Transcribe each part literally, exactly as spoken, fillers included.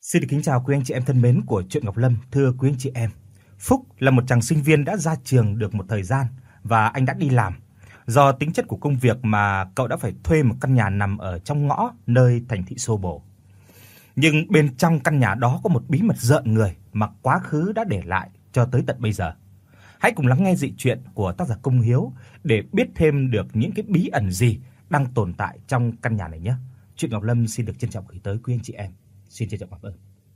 Xin được kính chào quý anh chị em thân mến của Truyện Ngọc Lâm. Thưa quý anh chị em, Phúc là một chàng sinh viên đã ra trường được một thời gian và anh đã đi làm. Do tính chất của công việc mà cậu đã phải thuê một căn nhà nằm ở trong ngõ nơi thành thị xô bồ. Nhưng bên trong căn nhà đó có một bí mật rợn người mà quá khứ đã để lại cho tới tận bây giờ. Hãy cùng lắng nghe dị truyện của tác giả Công Hiếu để biết thêm được những cái bí ẩn gì đang tồn tại trong căn nhà này nhé. Truyện Ngọc Lâm xin được trân trọng gửi tới quý anh chị em. Xin trân trọng cảm ơn.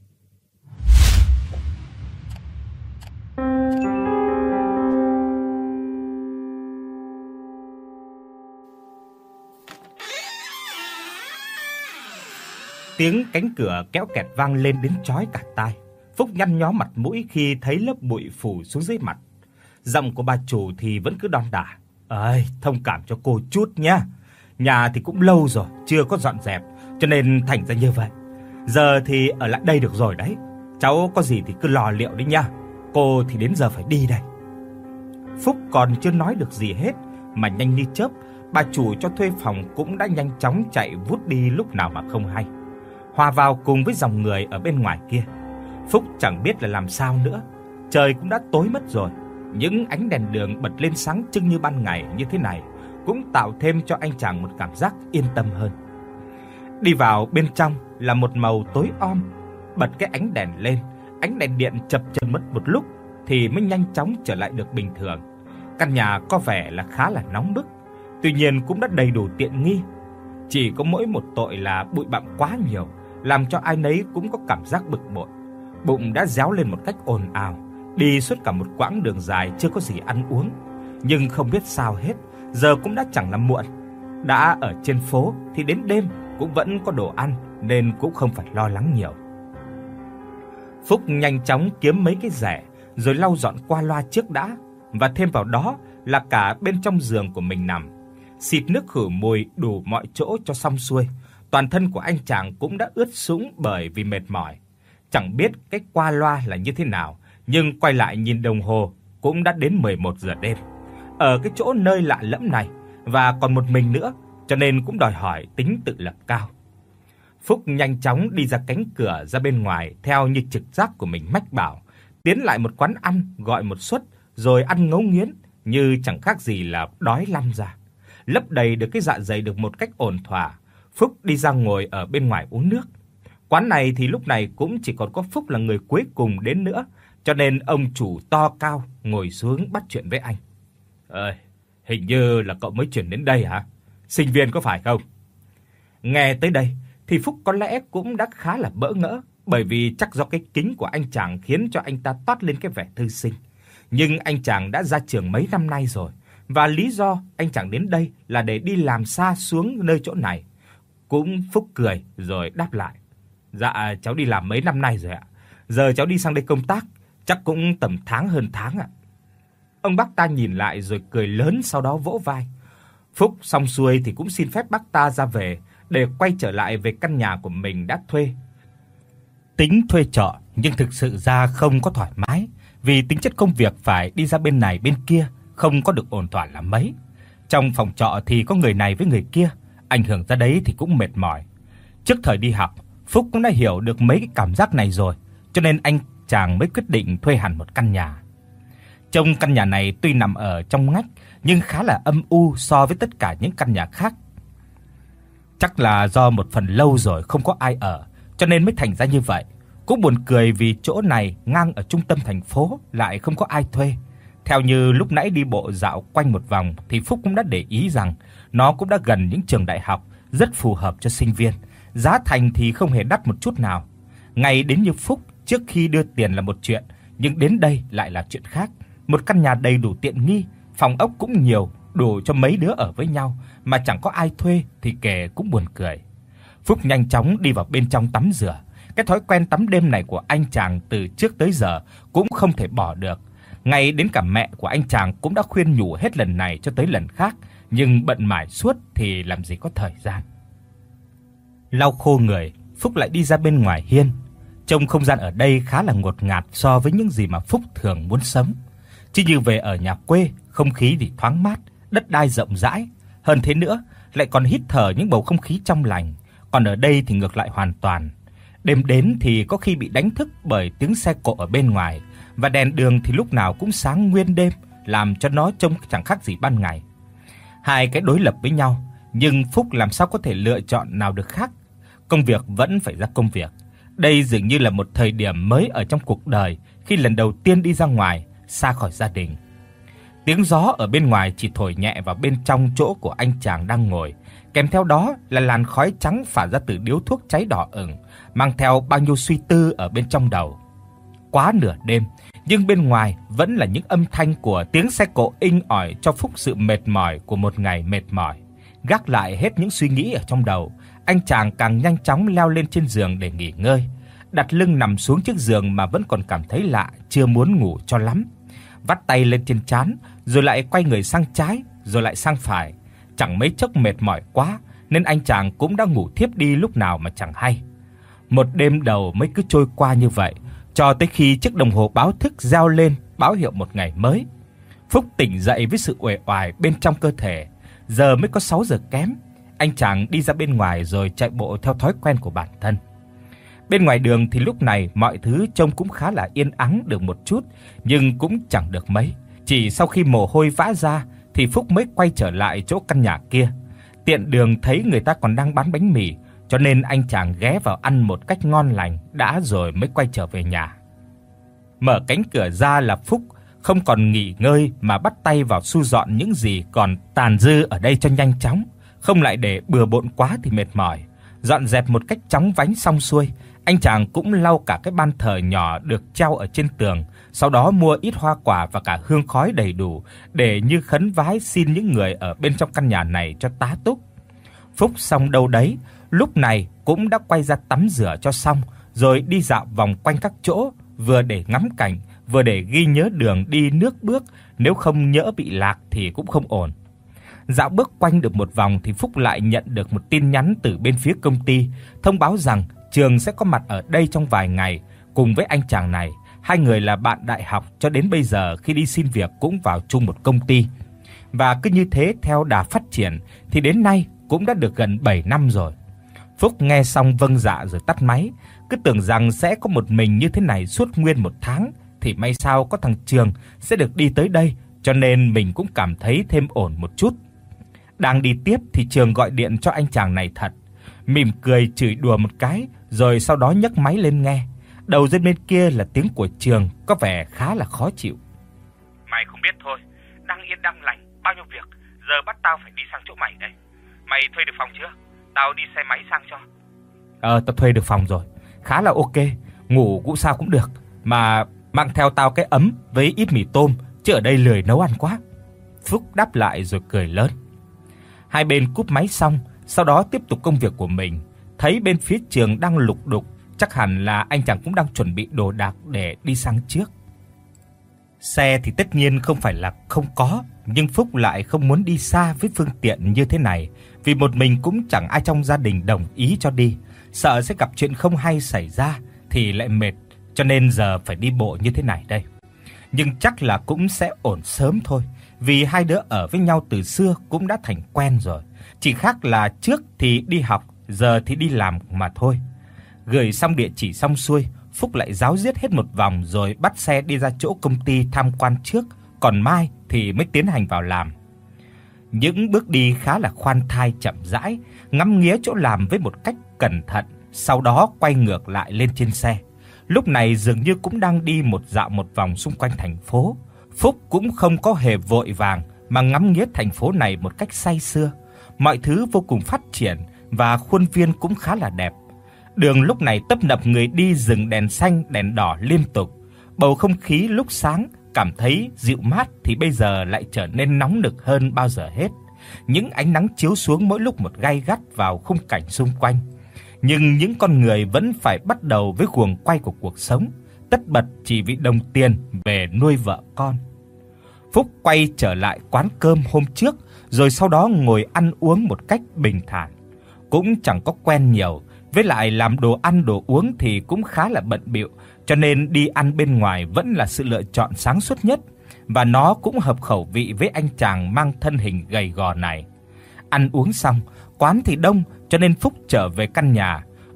Tiếng cánh cửa kéo kẹt vang lên đến chói cả tai. Phúc nhăn nhó mặt mũi khi thấy lớp bụi phủ xuống dưới mặt. Giọng của bà chủ thì vẫn cứ đon đả: "Ơi, thông cảm cho cô chút nhá. Nhà thì cũng lâu rồi chưa có dọn dẹp, cho nên thành ra như vậy. Giờ thì ở lại đây được rồi đấy. Cháu có gì thì cứ lo liệu đi nha. Cô thì đến giờ phải đi đây." Phúc còn chưa nói được gì hết mà nhanh như chớp, bà chủ cho thuê phòng cũng đã nhanh chóng chạy vút đi lúc nào mà không hay, hòa vào cùng với dòng người ở bên ngoài kia. Phúc chẳng biết là làm sao nữa. Trời cũng đã tối mất rồi. Những ánh đèn đường bật lên sáng trưng như ban ngày như thế này cũng tạo thêm cho anh chàng một cảm giác yên tâm hơn. Đi vào bên trong là một màu tối om. Bật cái ánh đèn lên, ánh đèn điện chập chờn mất một lúc thì mới nhanh chóng trở lại được bình thường. Căn nhà có vẻ là khá là nóng bức, tuy nhiên cũng đã đầy đủ tiện nghi. Chỉ có mỗi một tội là bụi bặm quá nhiều, làm cho ai nấy cũng có cảm giác bực bội. Bụng đã réo lên một cách ồn ào, đi suốt cả một quãng đường dài chưa có gì ăn uống, nhưng không biết sao hết, giờ cũng đã chẳng là muộn. Đã ở trên phố thì đến đêm cũng vẫn có đồ ăn nên cũng không phải lo lắng nhiều. Phúc nhanh chóng kiếm mấy cái rẻ rồi lau dọn qua loa trước đã, và thêm vào đó là cả bên trong giường của mình nằm. Xịt nước khử mùi đủ mọi chỗ cho xong xuôi. Toàn thân của anh chàng cũng đã ướt sũng bởi vì mệt mỏi. Chẳng biết cái qua loa là như thế nào, nhưng quay lại nhìn đồng hồ cũng đã đến mười một giờ đêm. Ở cái chỗ nơi lạ lẫm này và còn một mình nữa, cho nên cũng đòi hỏi tính tự lập cao. Phúc nhanh chóng đi ra cánh cửa ra bên ngoài theo như trực giác của mình mách bảo, tiến lại một quán ăn gọi một suất rồi ăn ngấu nghiến như chẳng khác gì là đói lăm ra. Lấp đầy được cái dạ dày được một cách ổn thỏa, Phúc đi ra ngồi ở bên ngoài uống nước. Quán này thì lúc này cũng chỉ còn có Phúc là người cuối cùng đến nữa, cho nên ông chủ to cao ngồi xuống bắt chuyện với anh. "Ơi, hình như là cậu mới chuyển đến đây hả? Sinh viên có phải không?" Nghe tới đây thì Phúc có lẽ cũng đã khá là bỡ ngỡ, bởi vì chắc do cái kính của anh chàng khiến cho anh ta toát lên cái vẻ thư sinh. Nhưng anh chàng đã ra trường mấy năm nay rồi, và lý do anh chàng đến đây là để đi làm xa xuống nơi chỗ này. Cũng Phúc cười rồi đáp lại: "Dạ, cháu đi làm mấy năm nay rồi ạ. Giờ cháu đi sang đây công tác, chắc cũng tầm tháng hơn tháng ạ." Ông bác ta nhìn lại rồi cười lớn, sau đó vỗ vai. Phúc xong xuôi thì cũng xin phép bác ta ra về để quay trở lại về căn nhà của mình đã thuê. Tính thuê trọ nhưng thực sự ra không có thoải mái, vì tính chất công việc phải đi ra bên này bên kia, không có được ổn thỏa lắm mấy. Trong phòng trọ thì có người này với người kia, ảnh hưởng ra đấy thì cũng mệt mỏi. Trước thời đi học, Phúc cũng đã hiểu được mấy cái cảm giác này rồi, cho nên anh chàng mới quyết định thuê hẳn một căn nhà. Trong căn nhà này tuy nằm ở trong ngách nhưng khá là âm u so với tất cả những căn nhà khác. Chắc là do một phần lâu rồi không có ai ở, cho nên mới thành ra như vậy. Cũng buồn cười vì chỗ này ngang ở trung tâm thành phố lại không có ai thuê. Theo như lúc nãy đi bộ dạo quanh một vòng thì Phúc cũng đã để ý rằng nó cũng đã gần những trường đại học, rất phù hợp cho sinh viên. Giá thành thì không hề đắt một chút nào. Ngay đến như Phúc, trước khi đưa tiền là một chuyện, nhưng đến đây lại là chuyện khác. Một căn nhà đầy đủ tiện nghi, phòng ốc cũng nhiều, đủ cho mấy đứa ở với nhau mà chẳng có ai thuê thì kể cũng buồn cười. Phúc nhanh chóng đi vào bên trong tắm rửa. Cái thói quen tắm đêm này của anh chàng từ trước tới giờ cũng không thể bỏ được. Ngay đến cả mẹ của anh chàng cũng đã khuyên nhủ hết lần này cho tới lần khác, nhưng bận mải suốt thì làm gì có thời gian. Lau khô người, Phúc lại đi ra bên ngoài hiên. Trông không gian ở đây khá là ngột ngạt so với những gì mà Phúc thường muốn sống. Chứ như về ở nhà quê, không khí thì thoáng mát, đất đai rộng rãi, hơn thế nữa lại còn hít thở những bầu không khí trong lành, còn ở đây thì ngược lại hoàn toàn. Đêm đến thì có khi bị đánh thức bởi tiếng xe cộ ở bên ngoài, và đèn đường thì lúc nào cũng sáng nguyên đêm, làm cho nó trông chẳng khác gì ban ngày. Hai cái đối lập với nhau, nhưng Phúc làm sao có thể lựa chọn nào được khác. Công việc vẫn phải ra công việc. Đây dường như là một thời điểm mới ở trong cuộc đời khi lần đầu tiên đi ra ngoài, xa khỏi gia đình. Tiếng gió ở bên ngoài chỉ thổi nhẹ vào bên trong chỗ của anh chàng đang ngồi, kèm theo đó là làn khói trắng phả ra từ điếu thuốc cháy đỏ ửng, mang theo bao nhiêu suy tư ở bên trong đầu. Quá nửa đêm, nhưng bên ngoài vẫn là những âm thanh của tiếng xe cộ inh ỏi cho Phúc sự mệt mỏi của một ngày mệt mỏi. Gác lại hết những suy nghĩ ở trong đầu, anh chàng càng nhanh chóng leo lên trên giường để nghỉ ngơi. Đặt lưng nằm xuống chiếc giường mà vẫn còn cảm thấy lạ, chưa muốn ngủ cho lắm. Vắt tay lên trên trán, rồi lại quay người sang trái, rồi lại sang phải. Chẳng mấy chốc mệt mỏi quá, nên anh chàng cũng đã ngủ thiếp đi lúc nào mà chẳng hay. Một đêm đầu mới cứ trôi qua như vậy, cho tới khi chiếc đồng hồ báo thức reo lên báo hiệu một ngày mới. Phúc tỉnh dậy với sự uể oải bên trong cơ thể. Giờ mới có sáu giờ kém. Anh chàng đi ra bên ngoài rồi chạy bộ theo thói quen của bản thân. Bên ngoài đường thì lúc này mọi thứ trông cũng khá là yên ắng được một chút, nhưng cũng chẳng được mấy. Chỉ sau khi mồ hôi vã ra thì Phúc mới quay trở lại chỗ căn nhà kia. Tiện đường thấy người ta còn đang bán bánh mì, cho nên anh chàng ghé vào ăn một cách ngon lành đã rồi mới quay trở về nhà. Mở cánh cửa ra là Phúc không còn nghỉ ngơi mà bắt tay vào thu dọn những gì còn tàn dư ở đây cho nhanh chóng, không lại để bừa bộn quá thì mệt mỏi. Dọn dẹp một cách chóng vánh xong xuôi, anh chàng cũng lau cả cái ban thờ nhỏ được treo ở trên tường, sau đó mua ít hoa quả và cả hương khói đầy đủ để như khấn vái xin những người ở bên trong căn nhà này cho tá túc. Phúc xong đâu đấy, lúc này cũng đã quay ra tắm rửa cho xong, rồi đi dạo vòng quanh các chỗ, vừa để ngắm cảnh, vừa để ghi nhớ đường đi nước bước, nếu không nhỡ bị lạc thì cũng không ổn. Dạo bước quanh được một vòng thì Phúc lại nhận được một tin nhắn từ bên phía công ty, thông báo rằng Trường sẽ có mặt ở đây trong vài ngày cùng với anh chàng này. Hai người là bạn đại học cho đến bây giờ khi đi xin việc cũng vào chung một công ty. Và cứ như thế theo đà phát triển thì đến nay cũng đã được gần bảy năm rồi. Phúc nghe xong vâng dạ rồi tắt máy, cứ tưởng rằng sẽ có một mình như thế này suốt nguyên một tháng, thì may sao có thằng Trường sẽ được đi tới đây, cho nên mình cũng cảm thấy thêm ổn một chút. Đang đi tiếp thì Trường gọi điện cho anh chàng này thật, mỉm cười chửi đùa một cái, rồi sau đó nhấc máy lên nghe. Đầu dây bên kia là tiếng của Trường có vẻ khá là khó chịu. Mày không biết thôi, đang yên đang lành, bao nhiêu việc, giờ bắt tao phải đi sang chỗ mày đây. Mày thuê được phòng chưa? Tao đi xe máy sang cho. Ờ, tao thuê được phòng rồi, khá là ok, ngủ cũng sao cũng được, mà mang theo tao cái ấm với ít mì tôm, chứ ở đây lười nấu ăn quá. Phúc đáp lại rồi cười lớn. Hai bên cúp máy xong, sau đó tiếp tục công việc của mình. Thấy bên phía Trường đang lục đục, chắc hẳn là anh chàng cũng đang chuẩn bị đồ đạc để đi sang trước. Xe thì tất nhiên không phải là không có, nhưng Phúc lại không muốn đi xa với phương tiện như thế này, vì một mình cũng chẳng ai trong gia đình đồng ý cho đi, sợ sẽ gặp chuyện không hay xảy ra thì lại mệt, cho nên giờ phải đi bộ như thế này đây. Nhưng chắc là cũng sẽ ổn sớm thôi, vì hai đứa ở với nhau từ xưa cũng đã thành quen rồi, chỉ khác là trước thì đi học, giờ thì đi làm mà thôi. Gửi xong địa chỉ xong xuôi, Phúc lại ráo riết hết một vòng rồi bắt xe đi ra chỗ công ty tham quan trước, còn mai thì mới tiến hành vào làm. Những bước đi khá là khoan thai chậm rãi, ngắm nghía chỗ làm với một cách cẩn thận, sau đó quay ngược lại lên trên xe. Lúc này dường như cũng đang đi một dạo một vòng xung quanh thành phố. Phúc cũng không có hề vội vàng mà ngắm nghía thành phố này một cách say sưa. Mọi thứ vô cùng phát triển và khuôn viên cũng khá là đẹp. Đường lúc này tấp nập người đi dừng đèn xanh, đèn đỏ liên tục. Bầu không khí lúc sáng cảm thấy dịu mát thì bây giờ lại trở nên nóng nực hơn bao giờ hết. Những ánh nắng chiếu xuống mỗi lúc một gay gắt vào khung cảnh xung quanh. Nhưng những con người vẫn phải bắt đầu với guồng quay của cuộc sống, tất bật chỉ vì đồng tiền về nuôi vợ con. Phúc quay trở lại quán cơm hôm trước, rồi sau đó ngồi ăn uống một cách bình thản. Cũng chẳng có quen nhiều, với lại làm đồ ăn đồ uống thì cũng khá là bận bịu, cho nên đi ăn bên ngoài vẫn là sự lựa chọn sáng suốt nhất, và nó cũng hợp khẩu vị với anh chàng mang thân hình gầy gò này. Ăn uống xong, quán thì đông, cho nên Phúc trở về căn nhà.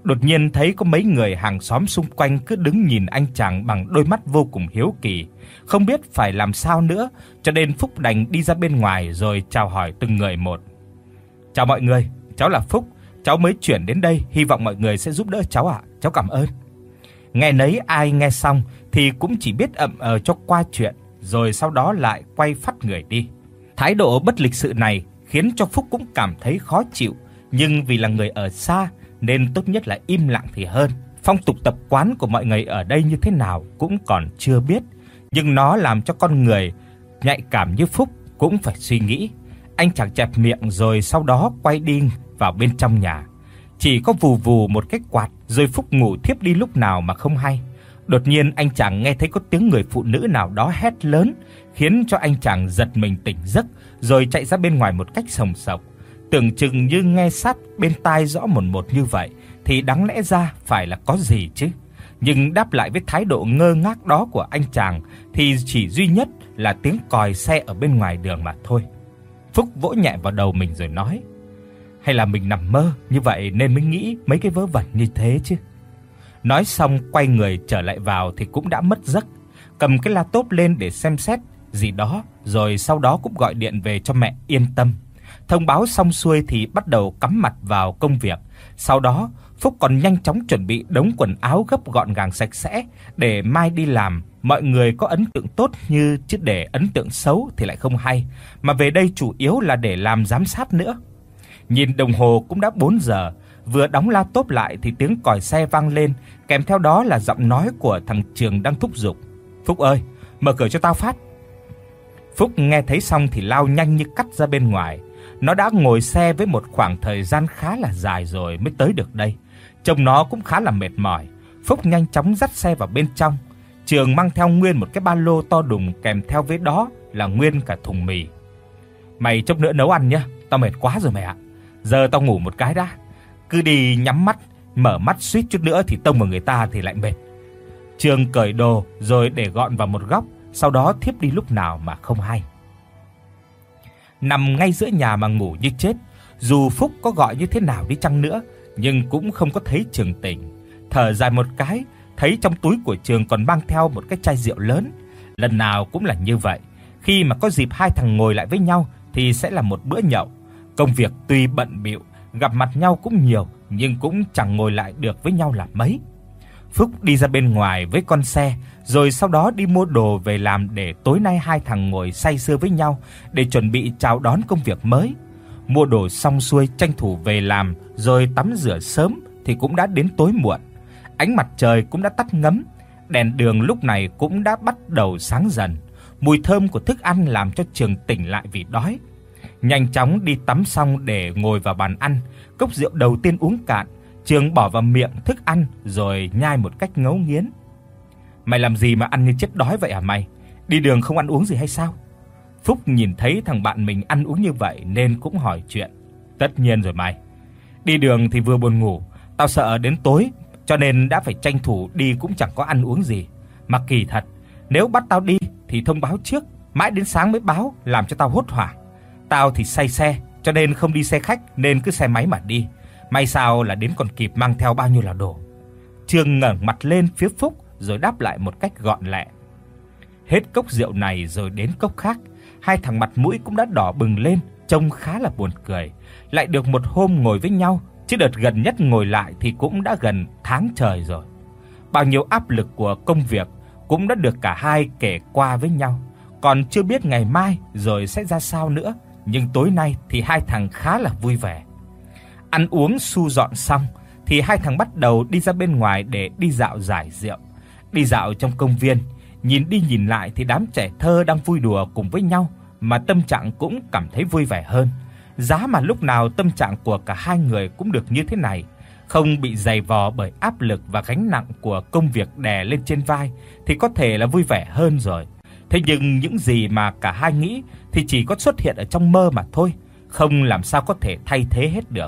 Đột nhiên thấy có mấy người hàng xóm xung quanh cứ đứng nhìn anh chàng bằng đôi mắt vô cùng hiếu kỳ, không biết phải làm sao nữa, cho nên Phúc đành đi ra bên ngoài rồi chào hỏi từng người một. "Chào mọi người, cháu là Phúc, cháu mới chuyển đến đây, hy vọng mọi người sẽ giúp đỡ cháu ạ, cháu cảm ơn." Nghe nấy ai nghe xong thì cũng chỉ biết ậm ờ cho qua chuyện, rồi sau đó lại quay phắt người đi. Thái độ bất lịch sự này khiến cho Phúc cũng cảm thấy khó chịu, nhưng vì là người ở xa nên tốt nhất là im lặng thì hơn. Phong tục tập quán của mọi người ở đây như thế nào cũng còn chưa biết, nhưng nó làm cho con người nhạy cảm như Phúc cũng phải suy nghĩ. Anh chàng chẹp miệng rồi sau đó quay đi vào bên trong nhà. Chỉ có vù vù một cái quạt rồi Phúc ngủ thiếp đi lúc nào mà không hay. Đột nhiên anh chàng nghe thấy có tiếng người phụ nữ nào đó hét lớn, khiến cho anh chàng giật mình tỉnh giấc rồi chạy ra bên ngoài một cách sồng sộc. Tưởng chừng như nghe sát bên tai rõ mồn một như vậy thì đáng lẽ ra phải là có gì chứ. Nhưng đáp lại với thái độ ngơ ngác đó của anh chàng thì chỉ duy nhất là tiếng còi xe ở bên ngoài đường mà thôi. Phúc vỗ nhẹ vào đầu mình rồi nói: "Hay là mình nằm mơ như vậy nên mới nghĩ mấy cái vớ vẩn như thế chứ." Nói xong quay người trở lại vào thì cũng đã mất giấc, cầm cái laptop lên để xem xét gì đó, rồi sau đó cũng gọi điện về cho mẹ yên tâm. Thông báo xong xuôi thì bắt đầu cắm mặt vào công việc. Sau đó, Phúc còn nhanh chóng chuẩn bị đống quần áo gấp gọn gàng sạch sẽ để mai đi làm mọi người có ấn tượng tốt, như chứ để ấn tượng xấu thì lại không hay, mà về đây chủ yếu là để làm giám sát nữa. Nhìn đồng hồ cũng đã bốn giờ, vừa đóng laptop lại thì tiếng còi xe vang lên, kèm theo đó là giọng nói của thằng Trường đang thúc giục: "Phúc ơi, mở cửa cho tao phát." Phúc nghe thấy xong thì lao nhanh như cắt ra bên ngoài. Nó đã ngồi xe với một khoảng thời gian khá là dài rồi mới tới được đây. Trông nó cũng khá là mệt mỏi. Phúc nhanh chóng dắt xe vào bên trong. Trường mang theo nguyên một cái ba lô to đùng, kèm theo với đó là nguyên cả thùng mì. "Mày chốc nữa nấu ăn nhá, tao mệt quá rồi mày ạ. Giờ tao ngủ một cái đã. Cứ đi nhắm mắt, mở mắt suýt chút nữa thì tông vào người ta thì lại mệt." Trường cởi đồ rồi để gọn vào một góc, sau đó thiếp đi lúc nào mà không hay. Nằm ngay giữa nhà mà ngủ như chết, dù Phúc có gọi như thế nào đi chăng nữa nhưng cũng không có thấy Trường tỉnh. Thở dài một cái, thấy trong túi của Trường còn mang theo một cái chai rượu lớn. Lần nào cũng là như vậy, khi mà có dịp hai thằng ngồi lại với nhau thì sẽ là một bữa nhậu. Công việc tuy bận bịu, gặp mặt nhau cũng nhiều nhưng cũng chẳng ngồi lại được với nhau là mấy. Phúc đi ra bên ngoài với con xe, rồi sau đó đi mua đồ về làm để tối nay hai thằng ngồi say sưa với nhau để chuẩn bị chào đón công việc mới. Mua đồ xong xuôi tranh thủ về làm rồi tắm rửa sớm thì cũng đã đến tối muộn. Ánh mặt trời cũng đã tắt ngấm, đèn đường lúc này cũng đã bắt đầu sáng dần. Mùi thơm của thức ăn làm cho Trường tỉnh lại vì đói. Nhanh chóng đi tắm xong để ngồi vào bàn ăn, cốc rượu đầu tiên uống cạn, Trường bỏ vào miệng thức ăn rồi nhai một cách ngấu nghiến. "Mày làm gì mà ăn như chết đói vậy hả mày? Đi đường không ăn uống gì hay sao?" Phúc nhìn thấy thằng bạn mình ăn uống như vậy nên cũng hỏi chuyện. "Tất nhiên rồi mày. Đi đường thì vừa buồn ngủ, tao sợ đến tối cho nên đã phải tranh thủ đi cũng chẳng có ăn uống gì. Mà kỳ thật, nếu bắt tao đi thì thông báo trước, mãi đến sáng mới báo làm cho tao hốt hoảng. Tao thì say xe cho nên không đi xe khách nên cứ xe máy mà đi. May sao là đến còn kịp mang theo bao nhiêu là đồ." Trương ngẩng mặt lên phía Phúc rồi đáp lại một cách gọn lẹ. Hết cốc rượu này rồi đến cốc khác, hai thằng mặt mũi cũng đã đỏ bừng lên, trông khá là buồn cười. Lại được một hôm ngồi với nhau, chứ đợt gần nhất ngồi lại thì cũng đã gần tháng trời rồi. Bao nhiêu áp lực của công việc cũng đã được cả hai kể qua với nhau, còn chưa biết ngày mai rồi sẽ ra sao nữa, nhưng tối nay thì hai thằng khá là vui vẻ. Ăn uống su dọn xong thì hai thằng bắt đầu đi ra bên ngoài để đi dạo giải rượu. Đi dạo trong công viên, nhìn đi nhìn lại thì đám trẻ thơ đang vui đùa cùng với nhau mà tâm trạng cũng cảm thấy vui vẻ hơn. Giá mà lúc nào tâm trạng của cả hai người cũng được như thế này, không bị dày vò bởi áp lực và gánh nặng của công việc đè lên trên vai thì có thể là vui vẻ hơn rồi. Thế nhưng những gì mà cả hai nghĩ thì chỉ có xuất hiện ở trong mơ mà thôi, không làm sao có thể thay thế hết được.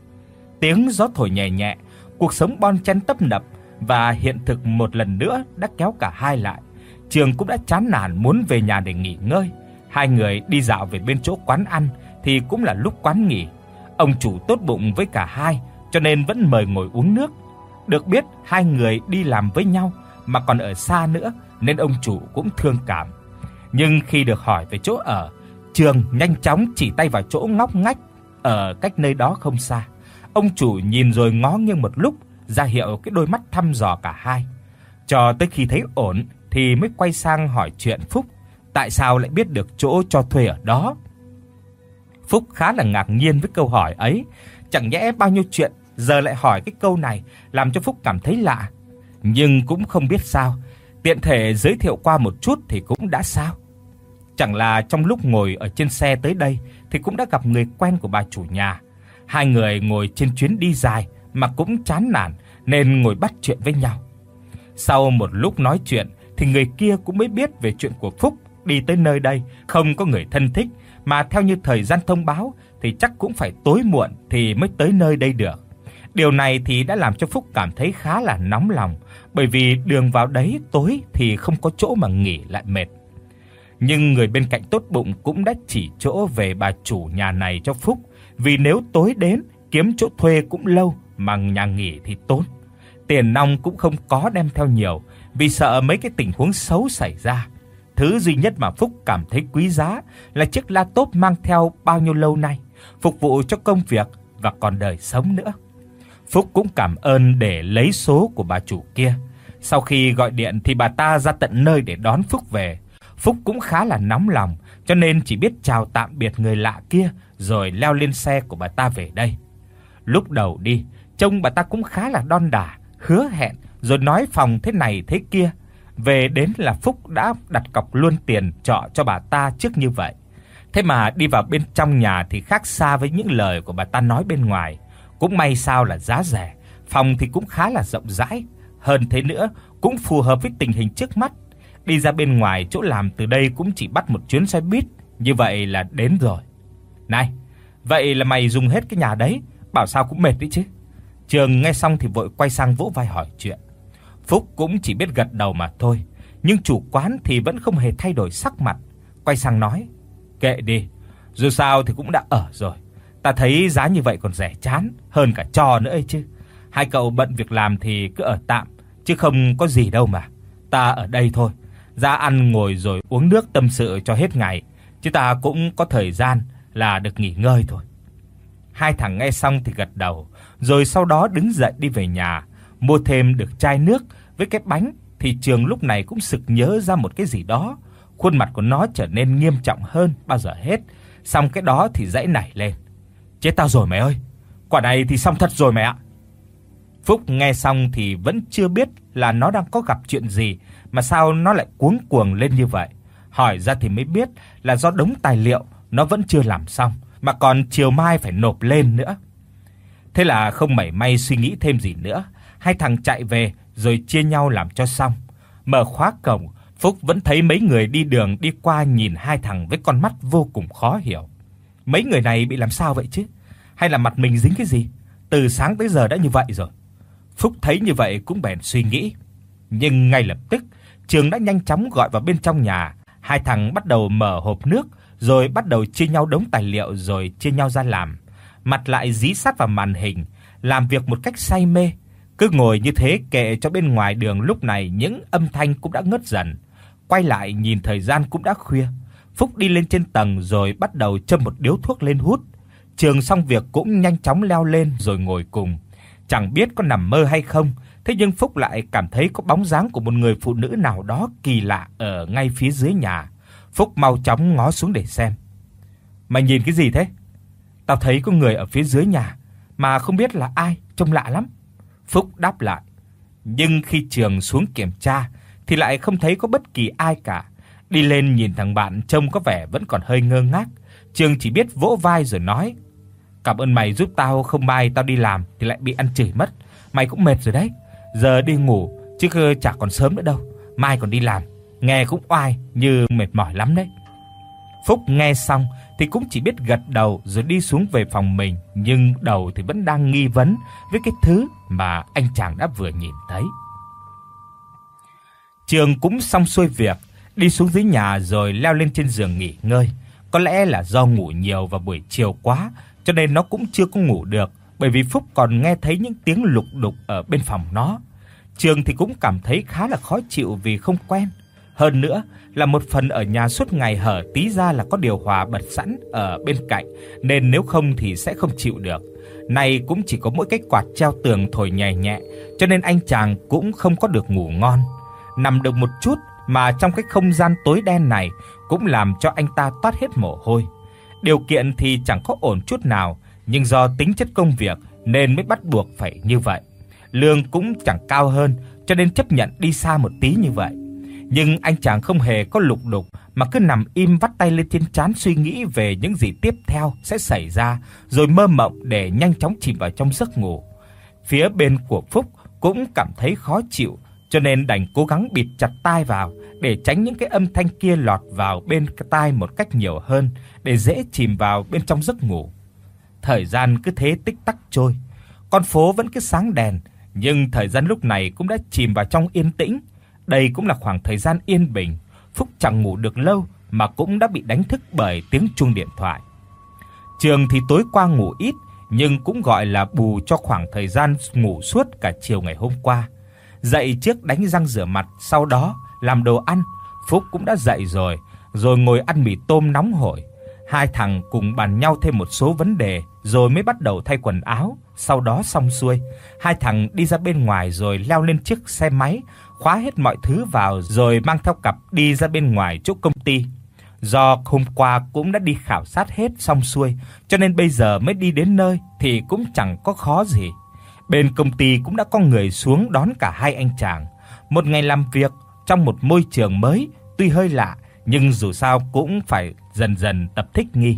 Tiếng gió thổi nhẹ nhẹ, cuộc sống bon chen tấp nập và hiện thực một lần nữa đã kéo cả hai lại. Trường cũng đã chán nản muốn về nhà để nghỉ ngơi. Hai người đi dạo về bên chỗ quán ăn thì cũng là lúc quán nghỉ. Ông chủ tốt bụng với cả hai cho nên vẫn mời ngồi uống nước. Được biết hai người đi làm với nhau mà còn ở xa nữa nên ông chủ cũng thương cảm. Nhưng khi được hỏi về chỗ ở, Trường nhanh chóng chỉ tay vào chỗ ngóc ngách ở cách nơi đó không xa. Ông chủ nhìn rồi ngó nghiêng một lúc, ra hiệu cái đôi mắt thăm dò cả hai. Cho tới khi thấy ổn thì mới quay sang hỏi chuyện Phúc, tại sao lại biết được chỗ cho thuê ở đó. Phúc khá là ngạc nhiên với câu hỏi ấy, chẳng nhẽ bao nhiêu chuyện giờ lại hỏi cái câu này, làm cho Phúc cảm thấy lạ. Nhưng cũng không biết sao, tiện thể giới thiệu qua một chút thì cũng đã sao. Chẳng là trong lúc ngồi ở trên xe tới đây thì cũng đã gặp người quen của bà chủ nhà. Hai người ngồi trên chuyến đi dài mà cũng chán nản nên ngồi bắt chuyện với nhau. Sau một lúc nói chuyện thì người kia cũng mới biết về chuyện của Phúc đi tới nơi đây không có người thân thích, mà theo như thời gian thông báo thì chắc cũng phải tối muộn thì mới tới nơi đây được. Điều này thì đã làm cho Phúc cảm thấy khá là nóng lòng, bởi vì đường vào đấy tối thì không có chỗ mà nghỉ lại mệt. Nhưng người bên cạnh tốt bụng cũng đã chỉ chỗ về bà chủ nhà này cho Phúc, vì nếu tối đến kiếm chỗ thuê cũng lâu mà nhà nghỉ thì tốn. Tiền nong cũng không có đem theo nhiều, vì sợ mấy cái tình huống xấu xảy ra. Thứ duy nhất mà Phúc cảm thấy quý giá là chiếc laptop mang theo bao nhiêu lâu nay, phục vụ cho công việc và còn đời sống nữa. Phúc cũng cảm ơn để lấy số của bà chủ kia. Sau khi gọi điện thì bà ta ra tận nơi để đón Phúc về. Phúc cũng khá là nóng lòng, cho nên chỉ biết chào tạm biệt người lạ kia rồi leo lên xe của bà ta về đây. Lúc đầu đi, trông bà ta cũng khá là đon đả, hứa hẹn rồi nói phòng thế này thế kia. Về đến là Phúc đã đặt cọc luôn tiền trọ cho bà ta trước như vậy. Thế mà đi vào bên trong nhà thì khác xa với những lời của bà ta nói bên ngoài. Cũng may sao là giá rẻ, phòng thì cũng khá là rộng rãi, hơn thế nữa cũng phù hợp với tình hình trước mắt. Đi ra bên ngoài chỗ làm từ đây cũng chỉ bắt một chuyến xe buýt, như vậy là đến rồi. Này, vậy là mày dùng hết cái nhà đấy, bảo sao cũng mệt đấy chứ. Trường nghe xong thì vội quay sang vỗ vai hỏi chuyện. Phúc cũng chỉ biết gật đầu mà thôi, nhưng chủ quán thì vẫn không hề thay đổi sắc mặt, quay sang nói: "Kệ đi, dù sao thì cũng đã ở rồi. Ta thấy giá như vậy còn rẻ chán hơn cả cho nữa ấy chứ. Hai cậu bận việc làm thì cứ ở tạm, chứ không có gì đâu mà. Ta ở đây thôi, ra ăn ngồi rồi uống nước tâm sự cho hết ngày, chứ ta cũng có thời gian là được nghỉ ngơi thôi." Hai thằng nghe xong thì gật đầu, rồi sau đó đứng dậy đi về nhà. Mua thêm được chai nước với cái bánh thì Trường lúc này cũng sực nhớ ra một cái gì đó. Khuôn mặt của nó trở nên nghiêm trọng hơn bao giờ hết. Xong cái đó thì giãy nảy lên: "Chết tao rồi mày ơi, quả này thì xong thật rồi mày ạ." Phúc nghe xong thì vẫn chưa biết là nó đang có gặp chuyện gì mà sao nó lại cuống cuồng lên như vậy. Hỏi ra thì mới biết là do đống tài liệu nó vẫn chưa làm xong, mà còn chiều mai phải nộp lên nữa. Thế là không mảy may suy nghĩ thêm gì nữa, hai thằng chạy về rồi chia nhau làm cho xong. Mở khóa cổng, Phúc vẫn thấy mấy người đi đường đi qua nhìn hai thằng với con mắt vô cùng khó hiểu. Mấy người này bị làm sao vậy chứ? Hay là mặt mình dính cái gì? Từ sáng tới giờ đã như vậy rồi. Phúc thấy như vậy cũng bèn suy nghĩ. Nhưng ngay lập tức, Trường đã nhanh chóng gọi vào bên trong nhà. Hai thằng bắt đầu mở hộp nước, rồi bắt đầu chia nhau đống tài liệu rồi chia nhau ra làm. Mặt lại dí sát vào màn hình, làm việc một cách say mê. Cứ ngồi như thế kệ cho bên ngoài đường lúc này những âm thanh cũng đã ngớt dần. Quay lại nhìn thời gian cũng đã khuya. Phúc đi lên trên tầng rồi bắt đầu châm một điếu thuốc lên hút. Trường xong việc cũng nhanh chóng leo lên rồi ngồi cùng. Chẳng biết có nằm mơ hay không, thế nhưng Phúc lại cảm thấy có bóng dáng của một người phụ nữ nào đó kỳ lạ ở ngay phía dưới nhà. Phúc mau chóng ngó xuống để xem. "Mày nhìn cái gì thế?" "Tao thấy có người ở phía dưới nhà, mà không biết là ai, trông lạ lắm." Phúc đáp lại. Nhưng khi Trường xuống kiểm tra thì lại không thấy có bất kỳ ai cả. Đi lên nhìn thằng bạn trông có vẻ vẫn còn hơi ngơ ngác. Trường chỉ biết vỗ vai rồi nói: "Cảm ơn mày giúp tao, không mai tao đi làm thì lại bị ăn chửi mất. Mày cũng mệt rồi đấy. Giờ đi ngủ chứ chả còn sớm nữa đâu. Mai còn đi làm, nghe cũng oai như mệt mỏi lắm đấy." Phúc nghe xong thì cũng chỉ biết gật đầu rồi đi xuống về phòng mình, nhưng đầu thì vẫn đang nghi vấn với cái thứ mà anh chàng đã vừa nhìn thấy. Trường cũng xong xuôi việc, đi xuống dưới nhà rồi leo lên trên giường nghỉ ngơi. Có lẽ là do ngủ nhiều vào buổi chiều quá cho nên nó cũng chưa có ngủ được, bởi vì Phúc còn nghe thấy những tiếng lục đục ở bên phòng nó. Trường thì cũng cảm thấy khá là khó chịu vì không quen. Hơn nữa là một phần ở nhà suốt ngày hở tí ra là có điều hòa bật sẵn ở bên cạnh, nên nếu không thì sẽ không chịu được. Này cũng chỉ có mỗi cái quạt treo tường thổi nhẹ nhẹ, cho nên anh chàng cũng không có được ngủ ngon. Nằm được một chút mà trong cái không gian tối đen này cũng làm cho anh ta toát hết mồ hôi. Điều kiện thì chẳng có ổn chút nào, nhưng do tính chất công việc nên mới bắt buộc phải như vậy. Lương cũng chẳng cao hơn, cho nên chấp nhận đi xa một tí như vậy. Nhưng anh chàng không hề có lục đục mà cứ nằm im vắt tay lên trên trán suy nghĩ về những gì tiếp theo sẽ xảy ra, rồi mơ mộng để nhanh chóng chìm vào trong giấc ngủ. Phía bên của Phúc cũng cảm thấy khó chịu, cho nên đành cố gắng bịt chặt tai vào để tránh những cái âm thanh kia lọt vào bên tai một cách nhiều hơn, để dễ chìm vào bên trong giấc ngủ. Thời gian cứ thế tích tắc trôi. Con phố vẫn cứ sáng đèn, nhưng thời gian lúc này cũng đã chìm vào trong yên tĩnh. Đây cũng là khoảng thời gian yên bình. Phúc chẳng ngủ được lâu mà cũng đã bị đánh thức bởi tiếng chuông điện thoại. Trường thì tối qua ngủ ít, nhưng cũng gọi là bù cho khoảng thời gian ngủ suốt cả chiều ngày hôm qua. Dậy trước đánh răng rửa mặt, sau đó làm đồ ăn. Phúc cũng đã dậy rồi, rồi ngồi ăn mì tôm nóng hổi. Hai thằng cùng bàn nhau thêm một số vấn đề rồi mới bắt đầu thay quần áo. Sau đó xong xuôi, hai thằng đi ra bên ngoài rồi leo lên chiếc xe máy, khóa hết mọi thứ vào rồi mang theo cặp đi ra bên ngoài chỗ công ty. Do hôm qua cũng đã đi khảo sát hết xong xuôi, cho nên bây giờ mới đi đến nơi thì cũng chẳng có khó gì. Bên công ty cũng đã có người xuống đón cả hai anh chàng. Một ngày làm việc trong một môi trường mới, tuy hơi lạ nhưng dù sao cũng phải dần dần tập thích nghi.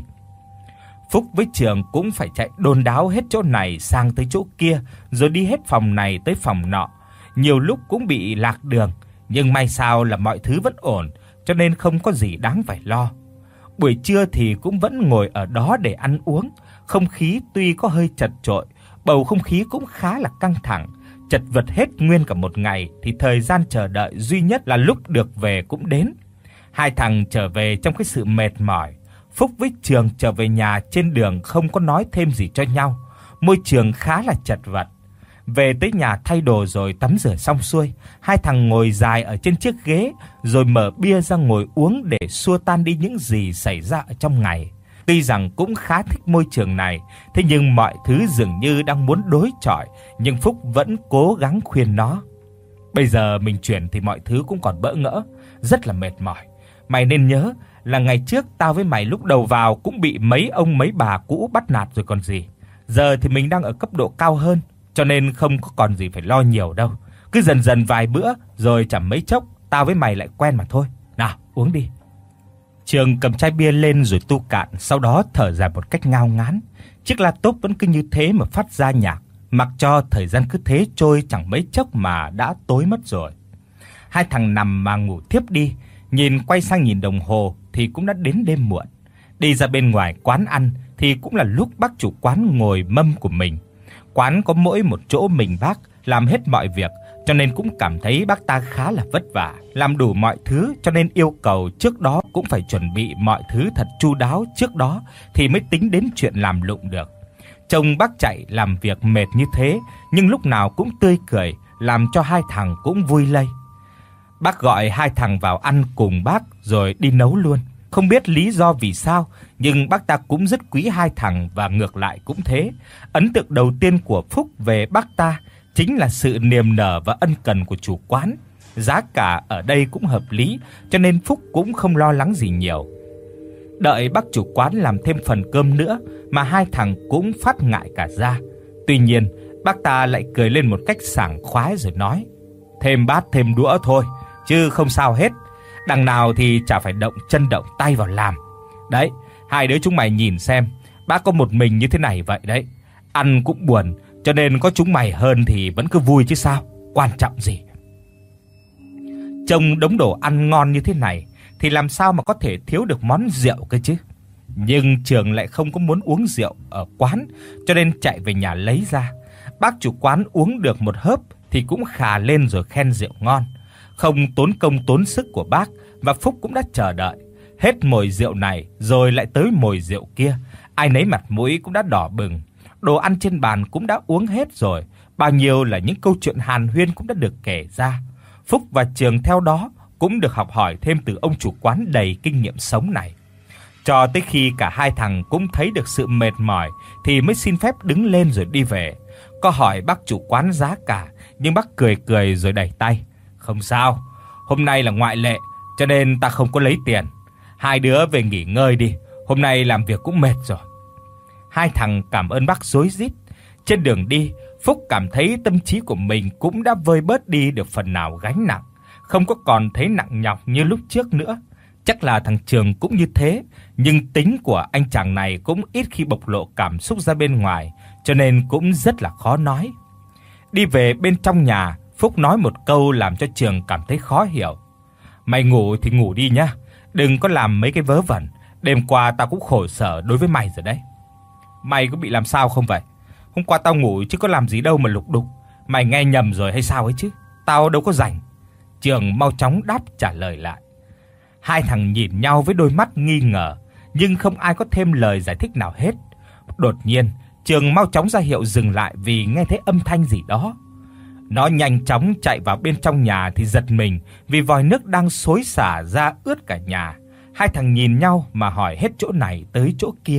Phúc với Trường cũng phải chạy đôn đáo hết chỗ này sang tới chỗ kia, rồi đi hết phòng này tới phòng nọ. Nhiều lúc cũng bị lạc đường, nhưng may sao là mọi thứ vẫn ổn, cho nên không có gì đáng phải lo. Buổi trưa thì cũng vẫn ngồi ở đó để ăn uống. Không khí tuy có hơi chật chội, bầu không khí cũng khá là căng thẳng. Chật vật hết nguyên cả một ngày thì thời gian chờ đợi duy nhất là lúc được về cũng đến. Hai thằng trở về trong cái sự mệt mỏi. Phúc với Trường trở về nhà trên đường không có nói thêm gì cho nhau. Môi trường khá là chật vật. Về tới nhà thay đồ rồi tắm rửa xong xuôi, hai thằng ngồi dài ở trên chiếc ghế rồi mở bia ra ngồi uống để xua tan đi những gì xảy ra ở trong ngày. Tuy rằng cũng khá thích môi trường này, thế nhưng mọi thứ dường như đang muốn đối chọi, nhưng Phúc vẫn cố gắng khuyên nó. Bây giờ mình chuyển thì mọi thứ cũng còn bỡ ngỡ, rất là mệt mỏi. Mày nên nhớ là ngày trước tao với mày lúc đầu vào cũng bị mấy ông mấy bà cũ bắt nạt rồi còn gì. Giờ thì mình đang ở cấp độ cao hơn, cho nên không có còn gì phải lo nhiều đâu. Cứ dần dần vài bữa rồi chẳng mấy chốc tao với mày lại quen mà thôi. Nào, uống đi. Trường cầm chai bia lên rồi tu cạn, sau đó thở dài một cách ngao ngán. Chiếc laptop vẫn cứ như thế mà phát ra nhạc, mặc cho thời gian cứ thế trôi chẳng mấy chốc mà đã tối mất rồi. Hai thằng nằm mà ngủ thiếp đi, nhìn quay sang nhìn đồng hồ thì cũng đã đến đêm muộn. Đi ra bên ngoài quán ăn thì cũng là lúc bác chủ quán ngồi mâm của mình. Quán có mỗi một chỗ mình bác làm hết mọi việc, cho nên cũng cảm thấy bác ta khá là vất vả, làm đủ mọi thứ, cho nên yêu cầu trước đó cũng phải chuẩn bị mọi thứ thật chu đáo trước đó thì mới tính đến chuyện làm lụng được. Trông bác chạy làm việc mệt như thế, nhưng lúc nào cũng tươi cười, làm cho hai thằng cũng vui lây. Bác gọi hai thằng vào ăn cùng bác rồi đi nấu luôn. Không biết lý do vì sao, nhưng bác ta cũng rất quý hai thằng và ngược lại cũng thế. Ấn tượng đầu tiên của Phúc về bác ta chính là sự niềm nở và ân cần của chủ quán. Giá cả ở đây cũng hợp lý, cho nên Phúc cũng không lo lắng gì nhiều. Đợi bác chủ quán làm thêm phần cơm nữa mà hai thằng cũng phát ngại cả ra. Tuy nhiên, bác ta lại cười lên một cách sảng khoái rồi nói: "Thêm bát thêm đũa thôi, chứ không sao hết. Đằng nào thì chả phải động chân động tay vào làm. Đấy, hai đứa chúng mày nhìn xem, bác có một mình như thế này vậy đấy. Ăn cũng buồn, cho nên có chúng mày hơn thì vẫn cứ vui chứ sao, quan trọng gì." Trông đống đồ ăn ngon như thế này thì làm sao mà có thể thiếu được món rượu cơ chứ. Nhưng Trường lại không có muốn uống rượu ở quán, cho nên chạy về nhà lấy ra. Bác chủ quán uống được một hớp thì cũng khà lên rồi khen rượu ngon. Không tốn công tốn sức của bác, và Phúc cũng đã chờ đợi. Hết mồi rượu này rồi lại tới mồi rượu kia, ai nấy mặt mũi cũng đã đỏ bừng. đồ ăn trên bàn cũng đã uống hết rồi, bao nhiêu là những câu chuyện hàn huyên cũng đã được kể ra. Phúc và Trường theo đó cũng được học hỏi thêm từ ông chủ quán đầy kinh nghiệm sống này. Cho tới khi cả hai thằng cũng thấy được sự mệt mỏi thì mới xin phép đứng lên rồi đi về. Có hỏi bác chủ quán giá cả, nhưng bác cười cười rồi đẩy tay. Không sao, hôm nay là ngoại lệ cho nên ta không có lấy tiền. Hai đứa về nghỉ ngơi đi, hôm nay làm việc cũng mệt rồi. Hai thằng cảm ơn bác rối rít. Trên đường đi, Phúc cảm thấy tâm trí của mình cũng đã vơi bớt đi được phần nào gánh nặng, không có còn thấy nặng nhọc như lúc trước nữa. Chắc là thằng Trường cũng như thế, nhưng tính của anh chàng này cũng ít khi bộc lộ cảm xúc ra bên ngoài, cho nên cũng rất là khó nói. Đi về bên trong nhà, Phúc nói một câu làm cho Trường cảm thấy khó hiểu. Mày ngủ thì ngủ đi nhá, đừng có làm mấy cái vớ vẩn, đêm qua tao cũng khổ sở đối với mày rồi đấy. Mày có bị làm sao không vậy? Hôm qua tao ngủ chứ có làm gì đâu mà lục đục, mày nghe nhầm rồi hay sao ấy chứ? Tao đâu có rảnh. Trường mau chóng đáp trả lời lại. Hai thằng nhìn nhau với đôi mắt nghi ngờ, nhưng không ai có thêm lời giải thích nào hết. Đột nhiên, Trường mau chóng ra hiệu dừng lại vì nghe thấy âm thanh gì đó. Nó nhanh chóng chạy vào bên trong nhà thì giật mình vì vòi nước đang xối xả ra ướt cả nhà. Hai thằng nhìn nhau mà hỏi hết chỗ này tới chỗ kia.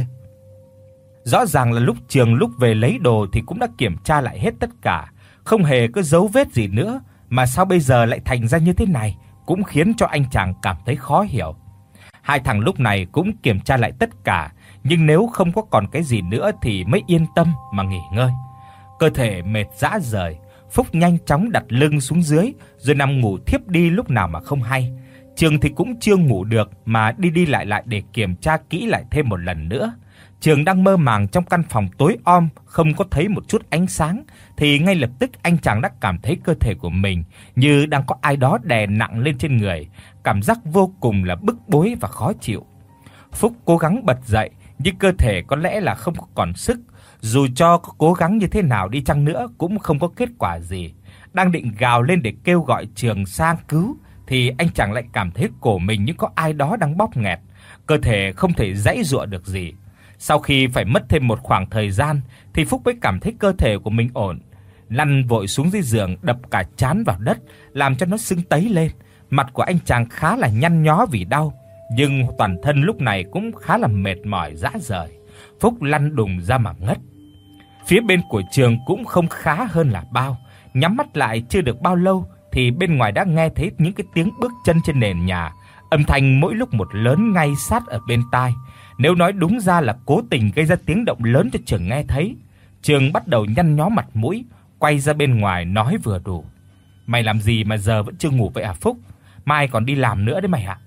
Rõ ràng là lúc Trường lúc về lấy đồ thì cũng đã kiểm tra lại hết tất cả, không hề có dấu vết gì nữa, mà sao bây giờ lại thành ra như thế này, cũng khiến cho anh chàng cảm thấy khó hiểu. Hai thằng lúc này cũng kiểm tra lại tất cả, nhưng nếu không có còn cái gì nữa thì mới yên tâm mà nghỉ ngơi. Cơ thể mệt rã rời, Phúc nhanh chóng đặt lưng xuống dưới rồi nằm ngủ thiếp đi lúc nào mà không hay. Trường thì cũng chưa ngủ được mà đi đi lại lại để kiểm tra kỹ lại thêm một lần nữa. Trường đang mơ màng trong căn phòng tối om, không có thấy một chút ánh sáng thì ngay lập tức anh chàng đã cảm thấy cơ thể của mình như đang có ai đó đè nặng lên trên người, cảm giác vô cùng là bức bối và khó chịu. Phúc cố gắng bật dậy, nhưng cơ thể có lẽ là không còn sức, dù cho có cố gắng như thế nào đi chăng nữa cũng không có kết quả gì. Đang định gào lên để kêu gọi Trường sang cứu thì anh chàng lại cảm thấy cổ mình như có ai đó đang bóp nghẹt, cơ thể không thể giãy giụa được gì. Sau khi phải mất thêm một khoảng thời gian thì Phúc mới cảm thấy cơ thể của mình ổn, lăn vội xuống dưới giường đập cả trán vào đất, làm cho nó sưng tấy lên. Mặt của anh chàng khá là nhăn nhó vì đau, nhưng toàn thân lúc này cũng khá là mệt mỏi rã rời. Phúc lăn đùng ra mà ngất. Phía bên của Trường cũng không khá hơn là bao, nhắm mắt lại chưa được bao lâu thì bên ngoài đã nghe thấy những cái tiếng bước chân trên nền nhà, âm thanh mỗi lúc một lớn ngay sát ở bên tai. Nếu nói đúng ra là cố tình gây ra tiếng động lớn cho Trường nghe thấy. Trường bắt đầu nhăn nhó mặt mũi, quay ra bên ngoài nói vừa đủ. Mày làm gì mà giờ vẫn chưa ngủ vậy à Phúc? Mai còn đi làm nữa đấy mày ạ.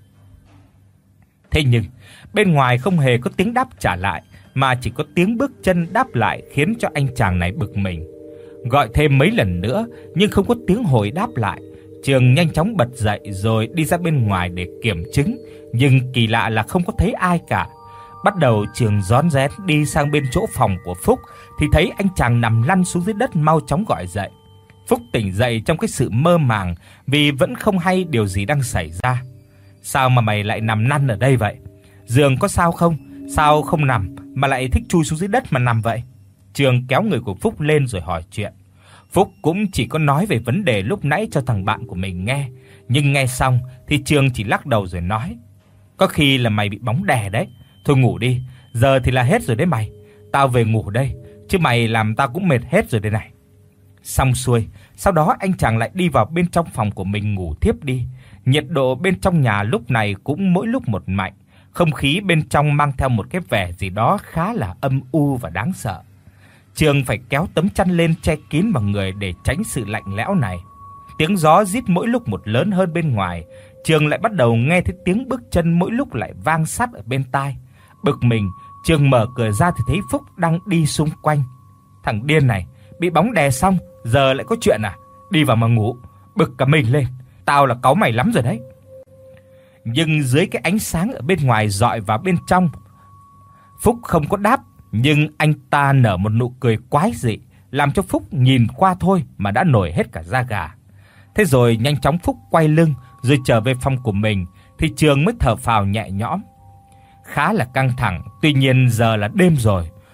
Thế nhưng bên ngoài không hề có tiếng đáp trả lại, mà chỉ có tiếng bước chân đáp lại khiến cho anh chàng này bực mình. Gọi thêm mấy lần nữa nhưng không có tiếng hồi đáp lại. Trường nhanh chóng bật dậy rồi đi ra bên ngoài để kiểm chứng, nhưng kỳ lạ là không có thấy ai cả. Bắt đầu Trường rón rén đi sang bên chỗ phòng của Phúc thì thấy anh chàng nằm lăn xuống dưới đất mau chóng gọi dậy. Phúc tỉnh dậy trong cái sự mơ màng vì vẫn không hay điều gì đang xảy ra. Sao mà mày lại nằm lăn ở đây vậy? Giường có sao không? Sao không nằm mà lại thích chui xuống dưới đất mà nằm vậy? Trường kéo người của Phúc lên rồi hỏi chuyện. Phúc cũng chỉ có nói về vấn đề lúc nãy cho thằng bạn của mình nghe, nhưng nghe xong thì Trường chỉ lắc đầu rồi nói: "Có khi là mày bị bóng đè đấy. Thôi ngủ đi, giờ thì là hết rồi đấy mày. Tao về ngủ đây, chứ mày làm tao cũng mệt hết rồi đây này." Xong xuôi, sau đó anh chàng lại đi vào bên trong phòng của mình ngủ thiếp đi. Nhiệt độ bên trong nhà lúc này cũng mỗi lúc một mạnh, không khí bên trong mang theo một cái vẻ gì đó khá là âm u và đáng sợ. Trường phải kéo tấm chăn lên che kín vào người để tránh sự lạnh lẽo này. Tiếng gió rít mỗi lúc một lớn hơn bên ngoài, Trường lại bắt đầu nghe thấy tiếng bước chân mỗi lúc lại vang sát ở bên tai. Bực mình, Trường mở cửa ra thì thấy Phúc đang đi xung quanh. Thằng điên này, bị bóng đè xong giờ lại có chuyện à? Đi vào mà ngủ, bực cả mình lên. Tao là cáu mày lắm rồi đấy. Nhưng dưới cái ánh sáng ở bên ngoài dọi vào bên trong, Phúc không có đáp, nhưng anh ta nở một nụ cười quái dị, làm cho Phúc nhìn qua thôi mà đã nổi hết cả da gà. Thế rồi nhanh chóng Phúc quay lưng rồi trở về phòng của mình thì Trường mới thở phào nhẹ nhõm. Khá là căng thẳng, tuy nhiên giờ là đêm rồi,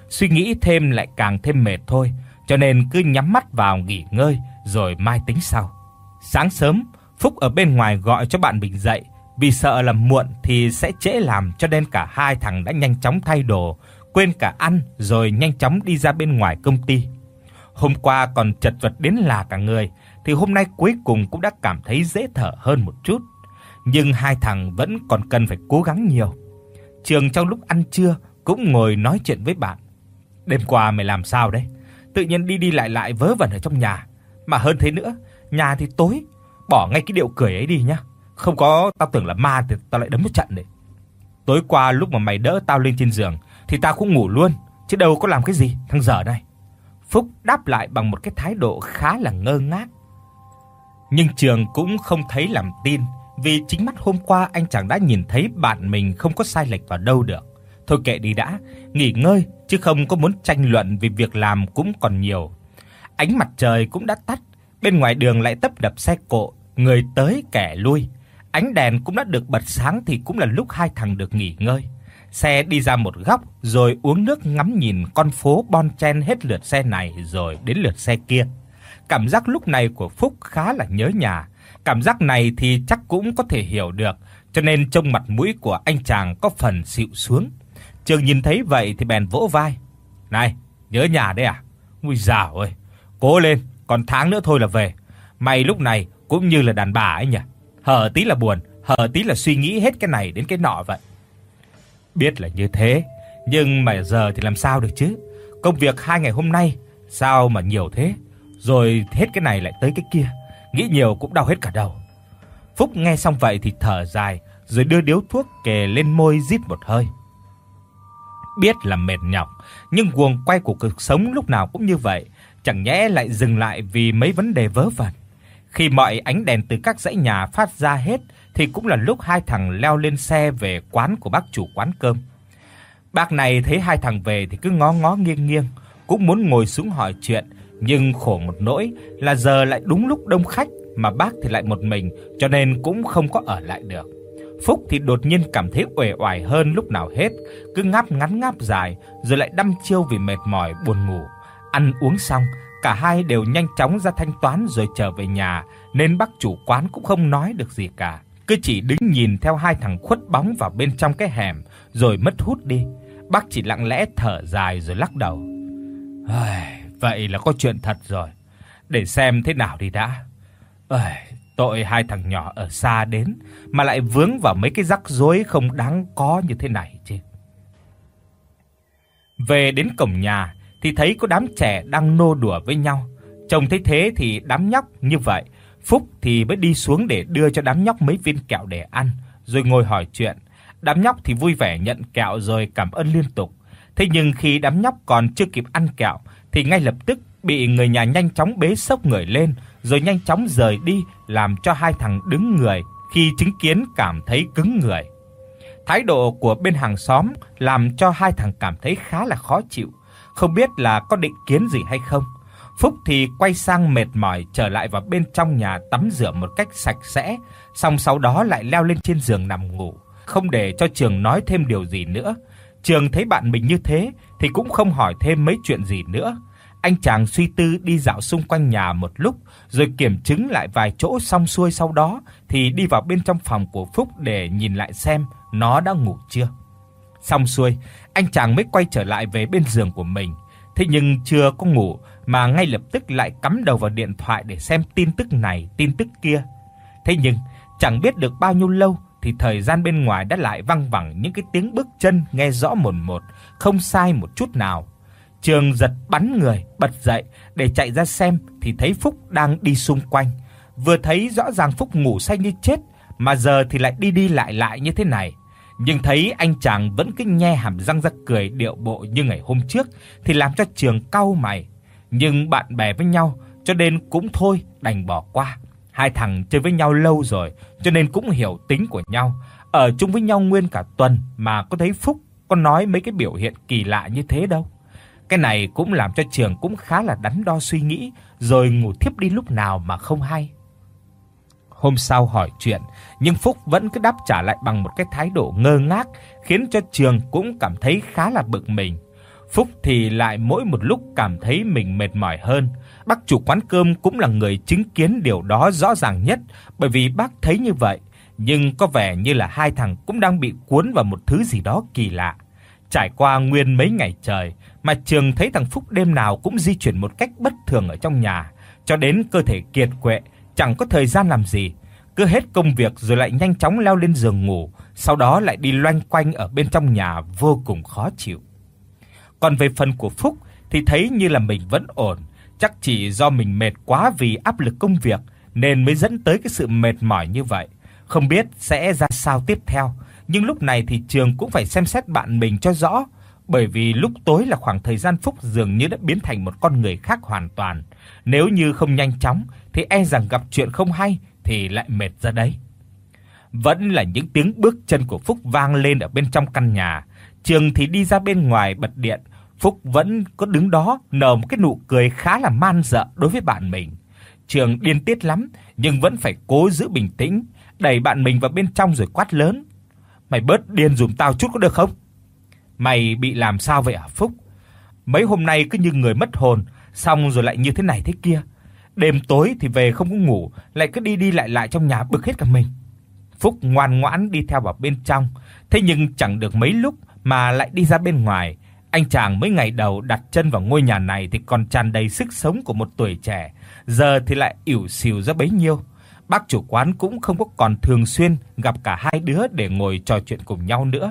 suy nghĩ thêm lại càng thêm mệt thôi, cho nên cứ nhắm mắt vào nghỉ ngơi rồi mai tính sau. Sáng sớm, Phúc ở bên ngoài gọi cho bạn mình dậy, vì sợ là muộn thì sẽ trễ làm, cho nên cả hai thằng đã nhanh chóng thay đồ, quên cả ăn rồi nhanh chóng đi ra bên ngoài công ty. Hôm qua còn chật vật đến lả cả người, thì hôm nay cuối cùng cũng đã cảm thấy dễ thở hơn một chút. Nhưng hai thằng vẫn còn cần phải cố gắng nhiều. Trường trong lúc ăn trưa cũng ngồi nói chuyện với bạn. Đêm qua mày làm sao đấy? Tự nhiên đi đi lại lại vớ vẩn ở trong nhà, mà hơn thế nữa, nhà thì tối, bỏ ngay cái điệu cười ấy đi nhá. Không có tao tưởng là ma thì tao lại đấm một trận đấy. Tối qua lúc mà mày đỡ tao lên trên giường thì tao cũng ngủ luôn, chứ đâu có làm cái gì, thằng dở này. Phúc đáp lại bằng một cái thái độ khá là ngơ ngác. Nhưng Trường cũng không thấy làm tin, vì chính mắt hôm qua anh chàng đã nhìn thấy bạn mình không có sai lệch vào đâu được. Thôi kệ đi đã, nghỉ ngơi chứ không có muốn tranh luận vì việc làm cũng còn nhiều. Ánh mặt trời cũng đã tắt, bên ngoài đường lại tấp nập xe cộ, người tới kẻ lui. Ánh đèn cũng đã được bật sáng thì cũng là lúc hai thằng được nghỉ ngơi. Xe đi ra một góc rồi uống nước ngắm nhìn con phố bon chen hết lượt xe này rồi đến lượt xe kia. Cảm giác lúc này của Phúc khá là nhớ nhà. Cảm giác này thì chắc cũng có thể hiểu được, cho nên trông mặt mũi của anh chàng có phần xịu xuống. Trường nhìn thấy vậy thì bèn vỗ vai. "Này, nhớ nhà đấy à? Ui dào ơi, cố lên, còn tháng nữa thôi là về. Mày lúc này cũng như là đàn bà ấy nhỉ. Hở tí là buồn, hở tí là suy nghĩ hết cái này đến cái nọ vậy." Biết là như thế, nhưng mà giờ thì làm sao được chứ? Công việc hai ngày hôm nay sao mà nhiều thế? Rồi hết cái này lại tới cái kia, nghĩ nhiều cũng đau hết cả đầu. Phúc nghe xong vậy thì thở dài, rồi đưa điếu thuốc kề lên môi rít một hơi. Biết là mệt nhọc, nhưng guồng quay của cuộc sống lúc nào cũng như vậy, chẳng nhẽ lại dừng lại vì mấy vấn đề vớ vẩn. Khi mọi ánh đèn từ các dãy nhà phát ra hết thì cũng là lúc hai thằng leo lên xe về quán của bác chủ quán cơm. Bác này thấy hai thằng về thì cứ ngó ngó nghiêng nghiêng, cũng muốn ngồi xuống hỏi chuyện, nhưng khổ một nỗi là giờ lại đúng lúc đông khách mà bác thì lại một mình, cho nên cũng không có ở lại được. Phúc thì đột nhiên cảm thấy uể oải hơn lúc nào hết, cứ ngáp ngắn ngáp dài rồi lại đăm chiêu vì mệt mỏi buồn ngủ. Ăn uống xong, cả hai đều nhanh chóng ra thanh toán rồi trở về nhà, nên bác chủ quán cũng không nói được gì cả, cứ chỉ đứng nhìn theo hai thằng khuất bóng vào bên trong cái hẻm rồi mất hút đi. Bác chỉ lặng lẽ thở dài rồi lắc đầu. "Ai, vậy là có chuyện thật rồi. Để xem thế nào đi đã. Ơi, tội hai thằng nhỏ ở xa đến mà lại vướng vào mấy cái rắc rối không đáng có như thế này chứ." Về đến cổng nhà thì thấy có đám trẻ đang nô đùa với nhau. Trông thấy thế thì đám nhóc như vậy, Phúc thì mới đi xuống để đưa cho đám nhóc mấy viên kẹo để ăn, rồi ngồi hỏi chuyện. Đám nhóc thì vui vẻ nhận kẹo rồi cảm ơn liên tục. Thế nhưng khi đám nhóc còn chưa kịp ăn kẹo thì ngay lập tức bị người nhà nhanh chóng bế xốc người lên rồi nhanh chóng rời đi, làm cho hai thằng đứng người khi chứng kiến cảm thấy cứng người. Thái độ của bên hàng xóm làm cho hai thằng cảm thấy khá là khó chịu, không biết là có định kiến gì hay không. Phúc thì quay sang mệt mỏi trở lại vào bên trong nhà tắm rửa một cách sạch sẽ, xong sau đó lại leo lên trên giường nằm ngủ, không để cho Trường nói thêm điều gì nữa. Trường thấy bạn mình như thế thì cũng không hỏi thêm mấy chuyện gì nữa. Anh chàng suy tư đi dạo xung quanh nhà một lúc, rồi kiểm chứng lại vài chỗ xong xuôi, sau đó thì đi vào bên trong phòng của Phúc để nhìn lại xem nó đã ngủ chưa. Xong xuôi, anh chàng mới quay trở lại về bên giường của mình. Thế nhưng chưa có ngủ mà ngay lập tức lại cắm đầu vào điện thoại để xem tin tức này, tin tức kia. Thế nhưng chẳng biết được bao nhiêu lâu thì thời gian bên ngoài đã lại văng vẳng những cái tiếng bước chân nghe rõ mồn một, không sai một chút nào. Trường giật bắn người, bật dậy để chạy ra xem thì thấy Phúc đang đi xung quanh. Vừa thấy rõ ràng Phúc ngủ say như chết mà giờ thì lại đi đi lại lại như thế này. Nhưng thấy anh chàng vẫn cứ nhe hàm răng ra cười điệu bộ như ngày hôm trước thì làm cho Trường cau mày. Nhưng bạn bè với nhau cho nên cũng thôi đành bỏ qua. Hai thằng chơi với nhau lâu rồi cho nên cũng hiểu tính của nhau. Ở chung với nhau nguyên cả tuần mà có thấy Phúc có nói mấy cái biểu hiện kỳ lạ như thế đâu. Cái này cũng làm cho Trường cũng khá là đắn đo suy nghĩ, rồi ngủ thiếp đi lúc nào mà không hay. Hôm sau hỏi chuyện, nhưng Phúc vẫn cứ đáp trả lại bằng một cái thái độ ngơ ngác, khiến cho Trường cũng cảm thấy khá là bực mình. Phúc thì lại mỗi một lúc cảm thấy mình mệt mỏi hơn. Bác chủ quán cơm cũng là người chứng kiến điều đó rõ ràng nhất, bởi vì bác thấy như vậy, nhưng có vẻ như là hai thằng cũng đang bị cuốn vào một thứ gì đó kỳ lạ. Trải qua nguyên mấy ngày trời mà Trường thấy thằng Phúc đêm nào cũng di chuyển một cách bất thường ở trong nhà, cho đến cơ thể kiệt quệ, chẳng có thời gian làm gì, cứ hết công việc rồi lại nhanh chóng leo lên giường ngủ, sau đó lại đi loanh quanh ở bên trong nhà vô cùng khó chịu. Còn về phần của Phúc thì thấy như là mình vẫn ổn, chắc chỉ do mình mệt quá vì áp lực công việc nên mới dẫn tới cái sự mệt mỏi như vậy. Không biết sẽ ra sao tiếp theo, nhưng lúc này thì Trường cũng phải xem xét bạn mình cho rõ, bởi vì lúc tối là khoảng thời gian Phúc dường như đã biến thành một con người khác hoàn toàn. Nếu như không nhanh chóng thì e rằng gặp chuyện không hay thì lại mệt ra đấy. Vẫn là những tiếng bước chân của Phúc vang lên ở bên trong căn nhà. Trường thì đi ra bên ngoài bật điện, Phúc vẫn có đứng đó nở một cái nụ cười khá là man dợ đối với bạn mình. Trường điên tiết lắm nhưng vẫn phải cố giữ bình tĩnh, đẩy bạn mình vào bên trong rồi quát lớn: "Mày bớt điên giùm tao chút có được không?" "Mày bị làm sao vậy hả Phúc? Mấy hôm nay cứ như người mất hồn, xong rồi lại như thế này thế kia. Đêm tối thì về không có ngủ, lại cứ đi đi lại lại trong nhà bực hết cả mình." Phúc ngoan ngoãn đi theo vào bên trong, thế nhưng chẳng được mấy lúc mà lại đi ra bên ngoài. Anh chàng mấy ngày đầu đặt chân vào ngôi nhà này thì còn tràn đầy sức sống của một tuổi trẻ, giờ thì lại ỉu xìu ra bấy nhiêu. Bác chủ quán cũng không có còn thường xuyên gặp cả hai đứa để ngồi trò chuyện cùng nhau nữa.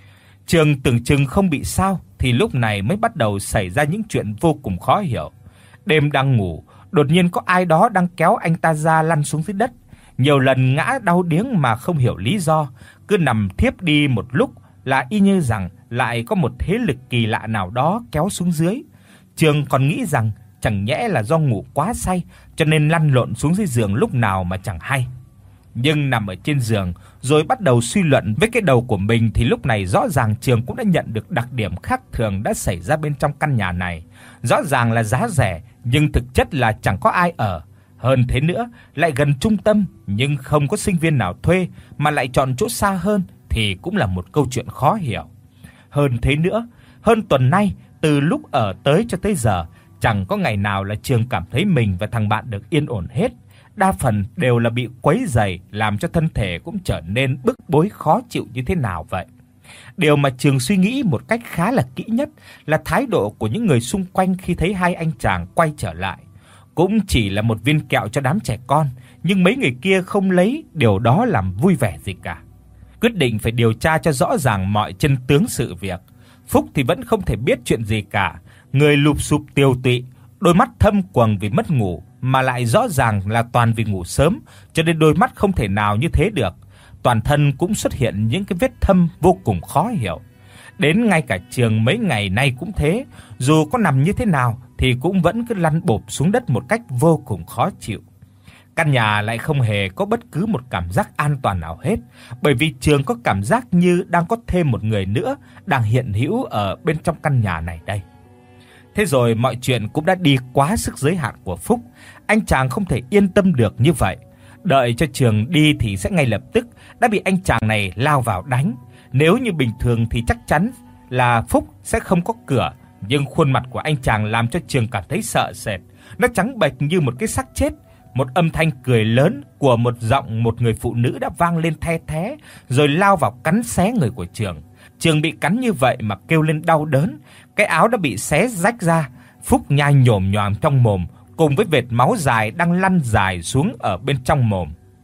Trường tưởng chừng không bị sao thì lúc này mới bắt đầu xảy ra những chuyện vô cùng khó hiểu. Đêm đang ngủ, đột nhiên có ai đó đang kéo anh ta ra lăn xuống dưới đất, nhiều lần ngã đau điếng mà không hiểu lý do, cứ nằm thiếp đi một lúc là y như rằng lại có một thế lực kỳ lạ nào đó kéo xuống dưới. Trường còn nghĩ rằng chẳng nhẽ là do ngủ quá say cho nên lăn lộn xuống dưới giường lúc nào mà chẳng hay. Nhưng nằm ở trên giường rồi bắt đầu suy luận với cái đầu của mình thì lúc này rõ ràng Trường cũng đã nhận được đặc điểm khác thường đã xảy ra bên trong căn nhà này. Rõ ràng là giá rẻ nhưng thực chất là chẳng có ai ở. Hơn thế nữa, lại gần trung tâm nhưng không có sinh viên nào thuê mà lại chọn chỗ xa hơn thì cũng là một câu chuyện khó hiểu. Hơn thế nữa, hơn tuần nay từ lúc ở tới cho tới giờ, chẳng có ngày nào là Trường cảm thấy mình và thằng bạn được yên ổn hết. Đa phần đều là bị quấy rầy, làm cho thân thể cũng trở nên bức bối khó chịu như thế nào vậy. Điều mà Trường suy nghĩ một cách khá là kỹ nhất là thái độ của những người xung quanh khi thấy hai anh chàng quay trở lại. Cũng chỉ là một viên kẹo cho đám trẻ con, nhưng mấy người kia không lấy điều đó làm vui vẻ gì cả. Quyết định phải điều tra cho rõ ràng mọi chân tướng sự việc. Phúc thì vẫn không thể biết chuyện gì cả, người lụp xụp tiều tụy, đôi mắt thâm quầng vì mất ngủ, mà lại rõ ràng là toàn vì ngủ sớm, cho nên đôi mắt không thể nào như thế được. Toàn thân cũng xuất hiện những cái vết thâm vô cùng khó hiểu. Đến ngay cả Trường mấy ngày nay cũng thế, dù có nằm như thế nào thì cũng vẫn cứ lăn bộp xuống đất một cách vô cùng khó chịu. Căn nhà lại không hề có bất cứ một cảm giác an toàn nào hết, bởi vì Trường có cảm giác như đang có thêm một người nữa đang hiện hữu ở bên trong căn nhà này đây. Thế rồi mọi chuyện cũng đã đi quá sức giới hạn của Phúc, anh chàng không thể yên tâm được như vậy. Đợi cho Trường đi thì sẽ ngay lập tức đã bị anh chàng này lao vào đánh. Nếu như bình thường thì chắc chắn là Phúc sẽ không có cửa, nhưng khuôn mặt của anh chàng làm cho Trường cảm thấy sợ sệt, nó trắng bệch như một cái xác chết. Một âm thanh cười lớn của một giọng một người phụ nữ đã vang lên the thé, rồi lao vào cắn xé người của Trường. Trường bị cắn như vậy mà kêu lên đau đớn, cái áo đã bị xé rách ra, Phúc nhai nhổm nhòm trong mồm cùng với vệt máu dài đang lăn dài xuống ở bên trong mồm.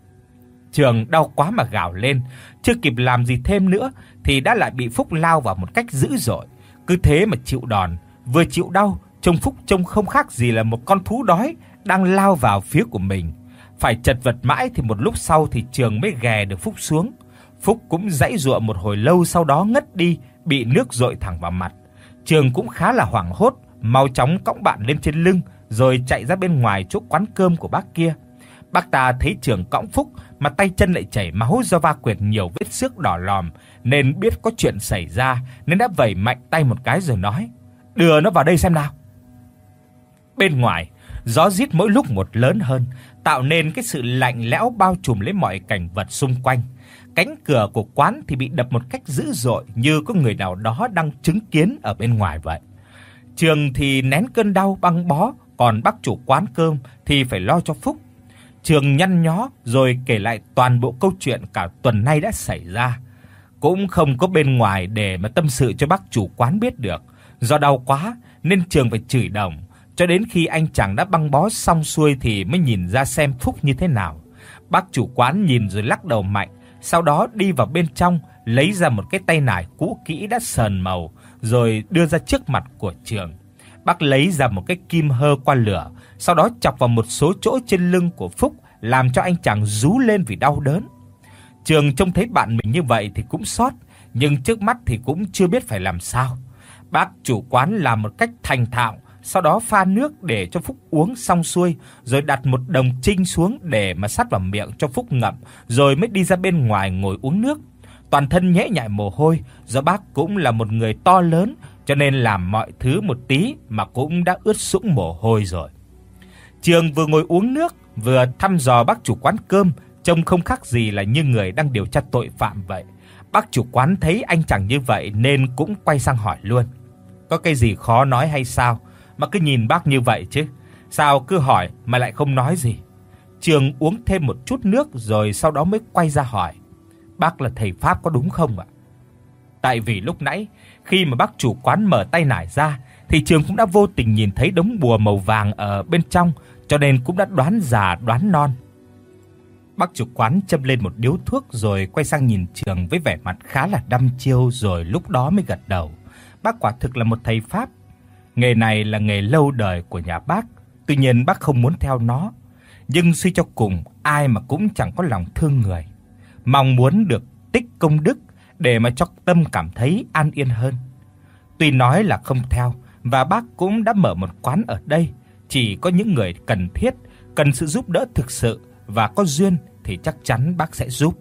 Trường đau quá mà gào lên, chưa kịp làm gì thêm nữa thì đã lại bị Phúc lao vào một cách dữ dội. Cứ thế mà chịu đòn, vừa chịu đau, trông Phúc trông không khác gì là một con thú đói đang lao vào phía của mình. Phải chật vật mãi thì một lúc sau thì Trường mới ghè được Phúc xuống. Phúc cũng giãy giụa một hồi lâu sau đó ngất đi, bị nước dội thẳng vào mặt. Trường cũng khá là hoảng hốt, mau chóng cõng bạn lên trên lưng rồi chạy ra bên ngoài chỗ quán cơm của bác kia. Bác ta thấy Trường cõng Phúc mà tay chân lại chảy máu do va quẹt nhiều vết xước đỏ lòm nên biết có chuyện xảy ra nên đã vẩy mạnh tay một cái rồi nói: "Đưa nó vào đây xem nào." Bên ngoài, gió rít mỗi lúc một lớn hơn, tạo nên cái sự lạnh lẽo bao trùm lấy mọi cảnh vật xung quanh. Cánh cửa của quán thì bị đập một cách dữ dội như có người nào đó đang chứng kiến ở bên ngoài vậy. Trường thì nén cơn đau băng bó, còn bác chủ quán cơm thì phải lo cho Phúc. Trường nhăn nhó rồi kể lại toàn bộ câu chuyện cả tuần nay đã xảy ra. Cũng không có bên ngoài để mà tâm sự cho bác chủ quán biết được. Do đau quá nên Trường phải chửi đồng, cho đến khi anh chàng đã băng bó xong xuôi thì mới nhìn ra xem Phúc như thế nào. Bác chủ quán nhìn rồi lắc đầu mạnh, sau đó đi vào bên trong lấy ra một cái tay nải cũ kỹ đã sờn màu rồi đưa ra trước mặt của Trường. Bác lấy ra một cái kim hơ qua lửa, sau đó chọc vào một số chỗ trên lưng của Phúc làm cho anh chàng rú lên vì đau đớn. Trường trông thấy bạn mình như vậy thì cũng xót, nhưng trước mắt thì cũng chưa biết phải làm sao. Bác chủ quán làm một cách thành thạo, sau đó pha nước để cho Phúc uống xong xuôi, rồi đặt một đồng trinh xuống để mà sắt vào miệng cho Phúc ngậm, rồi mới đi ra bên ngoài ngồi uống nước. Toàn thân nhễ nhại mồ hôi, do bác cũng là một người to lớn, cho nên làm mọi thứ một tí mà cũng đã ướt sũng mồ hôi rồi. Trường vừa ngồi uống nước, vừa thăm dò bác chủ quán cơm, trông không khác gì là như người đang điều tra tội phạm vậy. Bác chủ quán thấy anh chàng như vậy nên cũng quay sang hỏi luôn. Có cái gì khó nói hay sao mà cứ nhìn bác như vậy chứ? Sao cứ hỏi mà lại không nói gì? Trường uống thêm một chút nước rồi sau đó mới quay ra hỏi. Bác là thầy pháp có đúng không ạ? Tại vì lúc nãy khi mà bác chủ quán mở tay nải ra thì Trường cũng đã vô tình nhìn thấy đống bùa màu vàng ở bên trong, cho nên cũng đã đoán già đoán non. Bác chủ quán châm lên một điếu thuốc rồi quay sang nhìn Trường với vẻ mặt khá là đăm chiêu, rồi lúc đó mới gật đầu. Bác quả thực là một thầy pháp. Nghề này là nghề lâu đời của nhà bác, tuy nhiên bác không muốn theo nó. Nhưng suy cho cùng, ai mà cũng chẳng có lòng thương người, mong muốn được tích công đức để mà cho tâm cảm thấy an yên hơn. Tuy nói là không theo, và bác cũng đã mở một quán ở đây, chỉ có những người cần thiết, cần sự giúp đỡ thực sự và có duyên thì chắc chắn bác sẽ giúp.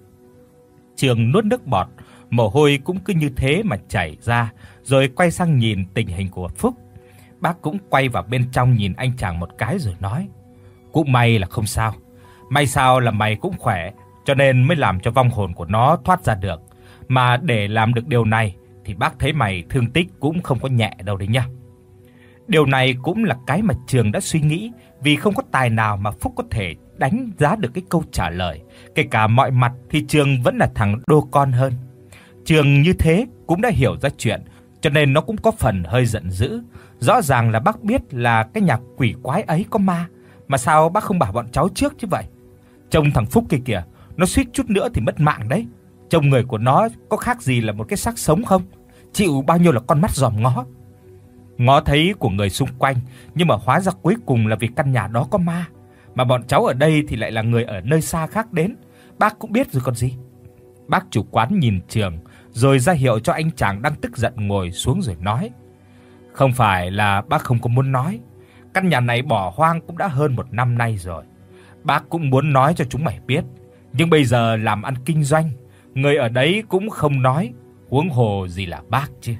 Trường nuốt nước bọt, mồ hôi cũng cứ như thế mà chảy ra, rồi quay sang nhìn tình hình của Phúc. Bác cũng quay vào bên trong nhìn anh chàng một cái rồi nói: "Cũng may là không sao. May sao là mày cũng khỏe, cho nên mới làm cho vong hồn của nó thoát ra được. Mà để làm được điều này thì bác thấy mày thương tích cũng không có nhẹ đâu đấy nha." Điều này cũng là cái mà Trường đã suy nghĩ, vì không có tài nào mà Phúc có thể đánh giá được cái câu trả lời. Kể cả mọi mặt thì Trường vẫn là thằng đô con hơn. Trường như thế cũng đã hiểu ra chuyện, cho nên nó cũng có phần hơi giận dữ. Rõ ràng là bác biết là cái nhà quỷ quái ấy có ma, mà sao bác không bảo bọn cháu trước chứ vậy? Trông thằng Phúc kia kìa, nó suýt chút nữa thì mất mạng đấy. Trông người của nó có khác gì là một cái xác sống không? Chịu bao nhiêu là con mắt dòm ngó. Ngó thấy của người xung quanh, nhưng mà hóa ra cuối cùng là vì căn nhà đó có ma. Mà bọn cháu ở đây thì lại là người ở nơi xa khác đến, bác cũng biết rồi còn gì. Bác chủ quán nhìn Trường, rồi ra hiệu cho anh chàng đang tức giận ngồi xuống rồi nói: "Không phải là bác không có muốn nói. Căn nhà này bỏ hoang cũng đã hơn một năm nay rồi. Bác cũng muốn nói cho chúng mày biết, nhưng bây giờ làm ăn kinh doanh, người ở đấy cũng không nói, huống hồ gì là bác chứ.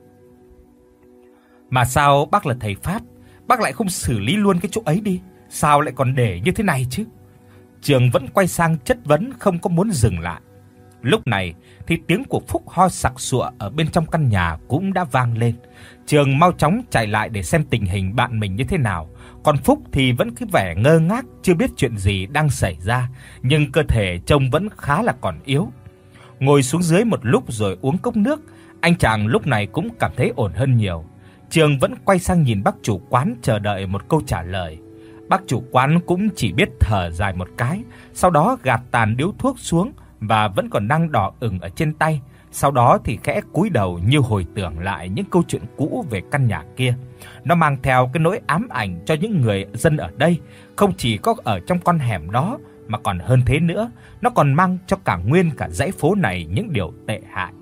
Mà sao bác là thầy pháp, bác lại không xử lý luôn cái chỗ ấy đi? Sao lại còn để như thế này chứ?" Trường vẫn quay sang chất vấn, không có muốn dừng lại. Lúc này thì tiếng của Phúc ho sặc sụa ở bên trong căn nhà cũng đã vang lên. Trường mau chóng chạy lại để xem tình hình bạn mình như thế nào, còn Phúc thì vẫn cứ vẻ ngơ ngác, chưa biết chuyện gì đang xảy ra, nhưng cơ thể trông vẫn khá là còn yếu. Ngồi xuống dưới một lúc rồi uống cốc nước, anh chàng lúc này cũng cảm thấy ổn hơn nhiều. Trường vẫn quay sang nhìn bác chủ quán chờ đợi một câu trả lời. Bác chủ quán cũng chỉ biết thở dài một cái, sau đó gạt tàn điếu thuốc xuống và vẫn còn đang đỏ ửng ở trên tay, sau đó thì khẽ cúi đầu như hồi tưởng lại những câu chuyện cũ về căn nhà kia. Nó mang theo cái nỗi ám ảnh cho những người dân ở đây, không chỉ có ở trong con hẻm đó mà còn hơn thế nữa, nó còn mang cho cả nguyên cả dãy phố này những điều tệ hại.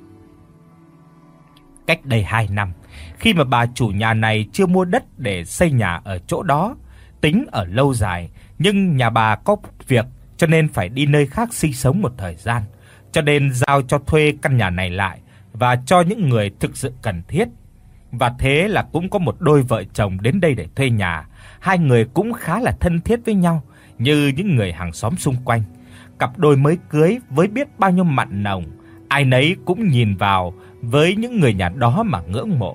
Cách đây hai năm, khi mà bà chủ nhà này chưa mua đất để xây nhà ở chỗ đó, tính ở lâu dài, nhưng nhà bà có việc cho nên phải đi nơi khác sinh sống một thời gian, cho nên giao cho thuê căn nhà này lại và cho những người thực sự cần thiết. Và thế là cũng có một đôi vợ chồng đến đây để thuê nhà, hai người cũng khá là thân thiết với nhau, như những người hàng xóm xung quanh. Cặp đôi mới cưới với biết bao nhiêu mặn nồng, ai nấy cũng nhìn vào với những người nhà đó mà ngưỡng mộ.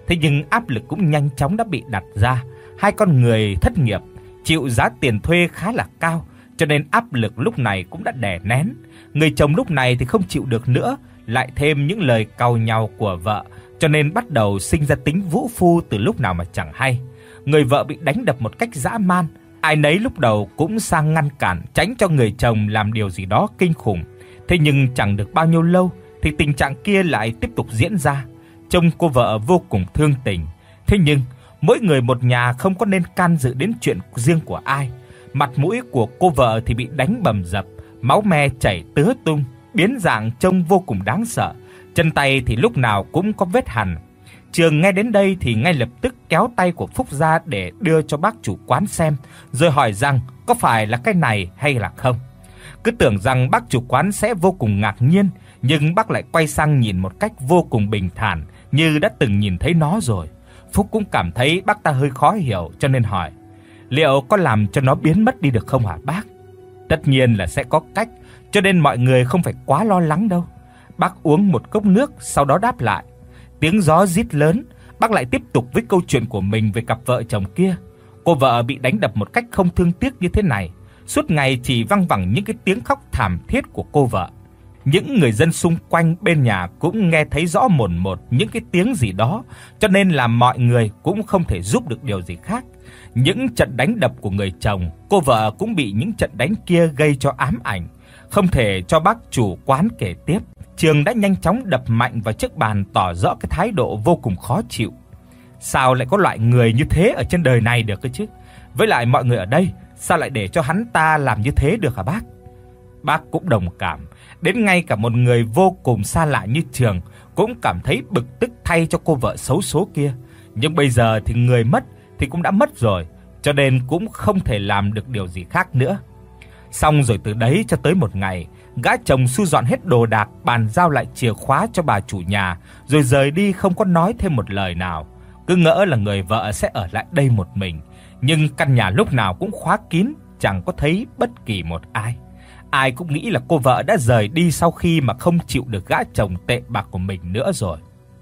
Thế nhưng áp lực cũng nhanh chóng đã bị đặt ra. Hai con người thất nghiệp, chịu giá tiền thuê khá là cao, cho nên áp lực lúc này cũng đã đè nén. Người chồng lúc này thì không chịu được nữa, lại thêm những lời càu nhàu của vợ, cho nên bắt đầu sinh ra tính vũ phu từ lúc nào mà chẳng hay. Người vợ bị đánh đập một cách dã man, ai nấy lúc đầu cũng sang ngăn cản, tránh cho người chồng làm điều gì đó kinh khủng. Thế nhưng chẳng được bao nhiêu lâu thì tình trạng kia lại tiếp tục diễn ra. Trông cô vợ vô cùng thương tình. Thế nhưng mỗi người một nhà không có nên can dự đến chuyện riêng của ai. Mặt mũi của cô vợ thì bị đánh bầm dập, máu me chảy tứ tung, biến dạng trông vô cùng đáng sợ. Chân tay thì lúc nào cũng có vết hằn. Trường nghe đến đây thì ngay lập tức kéo tay của Phúc ra để đưa cho bác chủ quán xem, rồi hỏi rằng có phải là cái này hay là không. Cứ tưởng rằng bác chủ quán sẽ vô cùng ngạc nhiên, nhưng bác lại quay sang nhìn một cách vô cùng bình thản, như đã từng nhìn thấy nó rồi. Phúc cũng cảm thấy bác ta hơi khó hiểu, cho nên hỏi: "Liệu có làm cho nó biến mất đi được không hả bác?" "Tất nhiên là sẽ có cách, cho nên mọi người không phải quá lo lắng đâu." Bác uống một cốc nước, sau đó đáp lại. Tiếng gió rít lớn, bác lại tiếp tục với câu chuyện của mình về cặp vợ chồng kia. Cô vợ bị đánh đập một cách không thương tiếc như thế này, suốt ngày chỉ văng vẳng những cái tiếng khóc thảm thiết của cô vợ. Những người dân xung quanh bên nhà cũng nghe thấy rõ mồn một những cái tiếng gì đó, cho nên là mọi người cũng không thể giúp được điều gì khác. Những trận đánh đập của người chồng, cô vợ cũng bị những trận đánh kia gây cho ám ảnh, không thể cho bác chủ quán kể tiếp. Trường đã nhanh chóng đập mạnh vào chiếc bàn, tỏ rõ cái thái độ vô cùng khó chịu. Sao lại có loại người như thế ở trên đời này được cơ chứ? Với lại mọi người ở đây, sao lại để cho hắn ta làm như thế được hả bác? Bác cũng đồng cảm, đến ngay cả một người vô cùng xa lạ như Trường cũng cảm thấy bực tức thay cho cô vợ xấu số kia. Nhưng bây giờ thì người mất thì cũng đã mất rồi, cho nên cũng không thể làm được điều gì khác nữa. Xong rồi từ đấy cho tới một ngày, gã chồng thu dọn hết đồ đạc, bàn giao lại chìa khóa cho bà chủ nhà, rồi rời đi không có nói thêm một lời nào. Cứ ngỡ là người vợ sẽ ở lại đây một mình, nhưng căn nhà lúc nào cũng khóa kín, chẳng có thấy bất kỳ một ai. Ai cũng nghĩ là cô vợ đã rời đi sau khi mà không chịu được gã chồng tệ bạc của mình nữa rồi.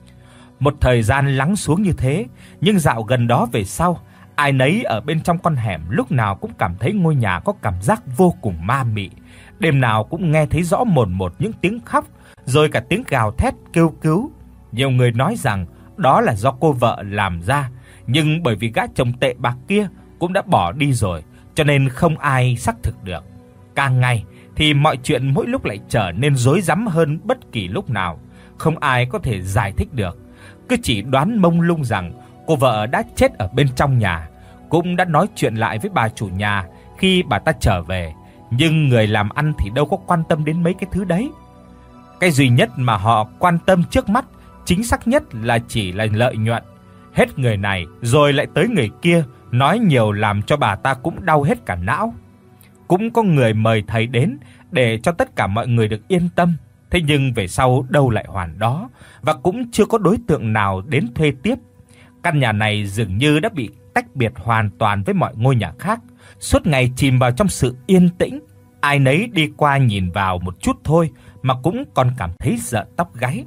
Một thời gian lắng xuống như thế, nhưng dạo gần đó về sau, ai nấy ở bên trong con hẻm lúc nào cũng cảm thấy ngôi nhà có cảm giác vô cùng ma mị. Đêm nào cũng nghe thấy rõ mồn một những tiếng khóc, rồi cả tiếng gào thét kêu cứu. Nhiều người nói rằng đó là do cô vợ làm ra, nhưng bởi vì gã chồng tệ bạc kia cũng đã bỏ đi rồi, cho nên không ai xác thực được. Càng ngày thì mọi chuyện mỗi lúc lại trở nên rối rắm hơn bất kỳ lúc nào, không ai có thể giải thích được. Cứ chỉ đoán mông lung rằng cô vợ đã chết ở bên trong nhà. Cũng đã nói chuyện lại với bà chủ nhà khi bà ta trở về, nhưng người làm ăn thì đâu có quan tâm đến mấy cái thứ đấy. Cái duy nhất mà họ quan tâm trước mắt, chính xác nhất là chỉ là lợi nhuận. Hết người này rồi lại tới người kia, nói nhiều làm cho bà ta cũng đau hết cả não. Cũng có người mời thầy đến để cho tất cả mọi người được yên tâm. Thế nhưng về sau đâu lại hoàn đó, và cũng chưa có đối tượng nào đến thuê tiếp. Căn nhà này dường như đã bị tách biệt hoàn toàn với mọi ngôi nhà khác, suốt ngày chìm vào trong sự yên tĩnh. Ai nấy đi qua nhìn vào một chút thôi mà cũng còn cảm thấy rợn tóc gáy.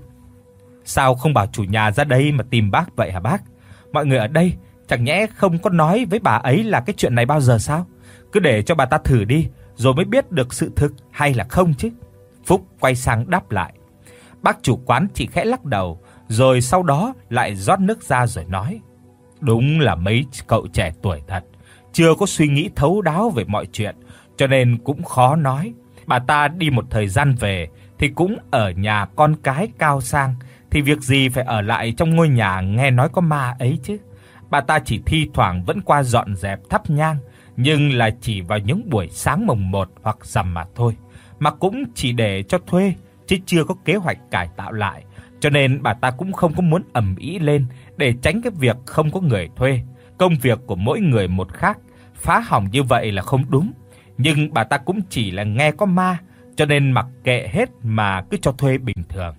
Sao không bảo chủ nhà ra đây mà tìm bác vậy hả bác? Mọi người ở đây chẳng nhẽ không có nói với bà ấy là cái chuyện này bao giờ sao? Cứ để cho bà ta thử đi, rồi mới biết được sự thực hay là không chứ. Phúc quay sang đáp lại. Bác chủ quán chỉ khẽ lắc đầu, rồi sau đó lại rót nước ra rồi nói: "Đúng là mấy cậu trẻ tuổi thật, chưa có suy nghĩ thấu đáo về mọi chuyện, cho nên cũng khó nói. Bà ta đi một thời gian về thì cũng ở nhà con cái cao sang, thì việc gì phải ở lại trong ngôi nhà nghe nói có ma ấy chứ. Bà ta chỉ thi thoảng vẫn qua dọn dẹp thắp nhang, nhưng là chỉ vào những buổi sáng mồng một hoặc rằm mà thôi, mà cũng chỉ để cho thuê chứ chưa có kế hoạch cải tạo lại, cho nên bà ta cũng không có muốn ầm ĩ lên để tránh cái việc không có người thuê. Công việc của mỗi người một khác, phá hỏng như vậy là không đúng, nhưng bà ta cũng chỉ là nghe có ma, cho nên mặc kệ hết mà cứ cho thuê bình thường."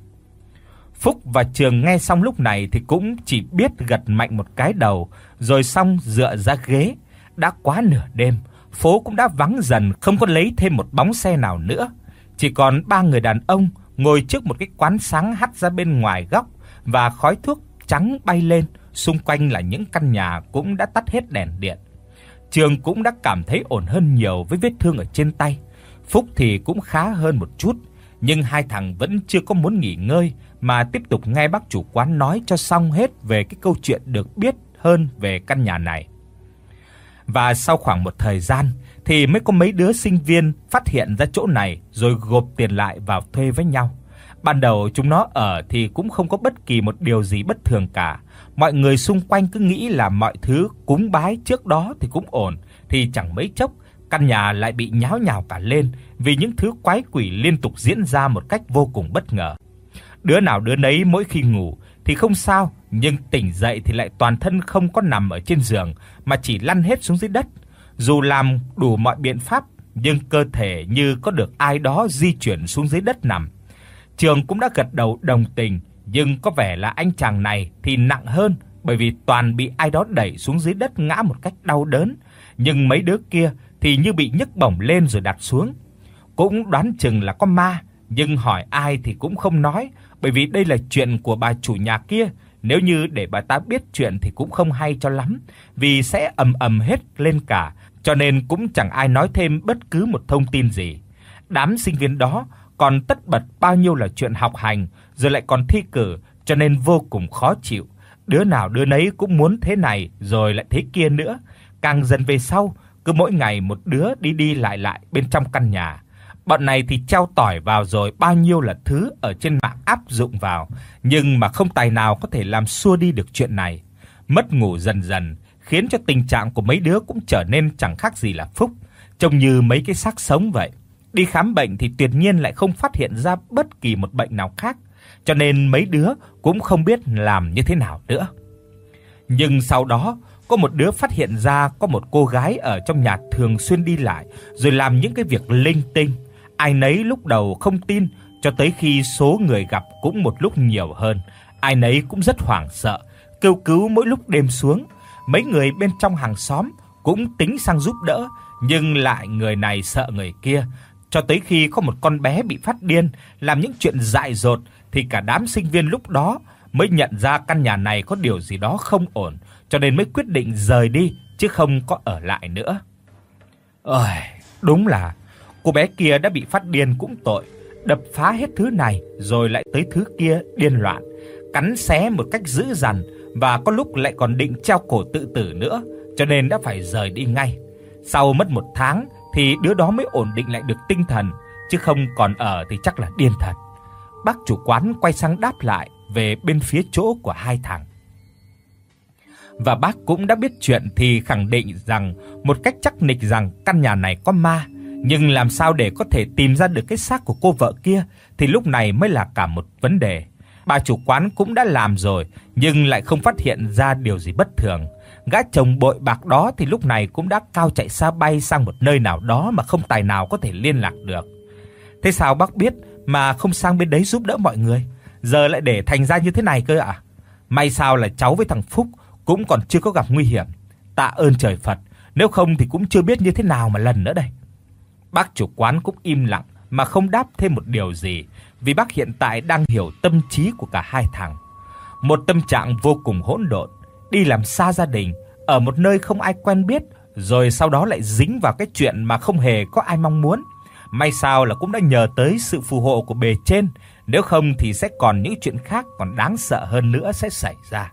Phúc và Trường nghe xong lúc này thì cũng chỉ biết gật mạnh một cái đầu, rồi xong dựa ra ghế. Đã quá nửa đêm, phố cũng đã vắng dần, không có lấy thêm một bóng xe nào nữa. Chỉ còn ba người đàn ông ngồi trước một cái quán sáng hắt ra bên ngoài góc, và khói thuốc trắng bay lên, xung quanh là những căn nhà cũng đã tắt hết đèn điện. Trường cũng đã cảm thấy ổn hơn nhiều với vết thương ở trên tay. Phúc thì cũng khá hơn một chút, nhưng hai thằng vẫn chưa có muốn nghỉ ngơi mà tiếp tục nghe bác chủ quán nói cho xong hết về cái câu chuyện được biết hơn về căn nhà này. Và sau khoảng một thời gian thì mới có mấy đứa sinh viên phát hiện ra chỗ này rồi gộp tiền lại vào thuê với nhau. Ban đầu chúng nó ở thì cũng không có bất kỳ một điều gì bất thường cả. Mọi người xung quanh cứ nghĩ là mọi thứ cúng bái trước đó thì cũng ổn, thì chẳng mấy chốc căn nhà lại bị nháo nhào cả lên vì những thứ quái quỷ liên tục diễn ra một cách vô cùng bất ngờ. Đứa nào đứa nấy mỗi khi ngủ thì không sao, nhưng tỉnh dậy thì lại toàn thân không có nằm ở trên giường mà chỉ lăn hết xuống dưới đất. Dù làm đủ mọi biện pháp nhưng cơ thể như có được ai đó di chuyển xuống dưới đất nằm. Trường cũng đã gật đầu đồng tình, nhưng có vẻ là anh chàng này thì nặng hơn, bởi vì toàn bị ai đó đẩy xuống dưới đất ngã một cách đau đớn, nhưng mấy đứa kia thì như bị nhấc bổng lên rồi đặt xuống. Cũng đoán chừng là có ma, nhưng hỏi ai thì cũng không nói, bởi vì đây là chuyện của bà chủ nhà kia, nếu như để bà ta biết chuyện thì cũng không hay cho lắm, vì sẽ ầm ầm hết lên cả, cho nên cũng chẳng ai nói thêm bất cứ một thông tin gì. Đám sinh viên đó còn tất bật bao nhiêu là chuyện học hành, rồi lại còn thi cử, cho nên vô cùng khó chịu. Đứa nào đứa nấy cũng muốn thế này rồi lại thế kia nữa. Càng dần về sau, cứ mỗi ngày một đứa đi đi lại lại bên trong căn nhà. Bọn này thì treo tỏi vào rồi bao nhiêu là thứ ở trên mạng áp dụng vào, nhưng mà không tài nào có thể làm xua đi được chuyện này. Mất ngủ dần dần khiến cho tình trạng của mấy đứa cũng trở nên chẳng khác gì là Phúc, trông như mấy cái xác sống vậy. Đi khám bệnh thì tuyệt nhiên lại không phát hiện ra bất kỳ một bệnh nào khác, cho nên mấy đứa cũng không biết làm như thế nào nữa. Nhưng sau đó, có một đứa phát hiện ra có một cô gái ở trong nhà thường xuyên đi lại rồi làm những cái việc linh tinh. Ai nấy lúc đầu không tin, cho tới khi số người gặp cũng một lúc nhiều hơn, ai nấy cũng rất hoảng sợ, kêu cứu mỗi lúc đêm xuống. Mấy người bên trong hàng xóm cũng tính sang giúp đỡ, nhưng lại người này sợ người kia, cho tới khi có một con bé bị phát điên làm những chuyện dại dột thì cả đám sinh viên lúc đó mới nhận ra căn nhà này có điều gì đó không ổn, cho nên mới quyết định rời đi chứ không có ở lại nữa. Ôi, đúng là cô bé kia đã bị phát điên cũng tội, đập phá hết thứ này rồi lại tới thứ kia điên loạn, cắn xé một cách dữ dằn và có lúc lại còn định treo cổ tự tử nữa, cho nên đã phải rời đi ngay. Sau mất một tháng thì đứa đó mới ổn định lại được tinh thần, chứ không còn ở thì chắc là điên thật. Bác chủ quán quay sang đáp lại về bên phía chỗ của hai thằng. Và bác cũng đã biết chuyện thì khẳng định rằng một cách chắc nịch rằng căn nhà này có ma, nhưng làm sao để có thể tìm ra được cái xác của cô vợ kia thì lúc này mới là cả một vấn đề. Bà chủ quán cũng đã làm rồi nhưng lại không phát hiện ra điều gì bất thường. Gã chồng bội bạc đó thì lúc này cũng đã cao chạy xa bay sang một nơi nào đó mà không tài nào có thể liên lạc được. Thế sao bác biết mà không sang bên đấy giúp đỡ mọi người, giờ lại để thành ra như thế này cơ ạ? May sao là cháu với thằng Phúc cũng còn chưa có gặp nguy hiểm. Tạ ơn trời Phật, nếu không thì cũng chưa biết như thế nào mà lần nữa đây. Bác chủ quán cũng im lặng mà không đáp thêm một điều gì, vì bác hiện tại đang hiểu tâm trí của cả hai thằng. Một tâm trạng vô cùng hỗn độn, đi làm xa gia đình, ở một nơi không ai quen biết, rồi sau đó lại dính vào cái chuyện mà không hề có ai mong muốn. May sao là cũng đã nhờ tới sự phù hộ của bề trên, nếu không thì sẽ còn những chuyện khác còn đáng sợ hơn nữa sẽ xảy ra.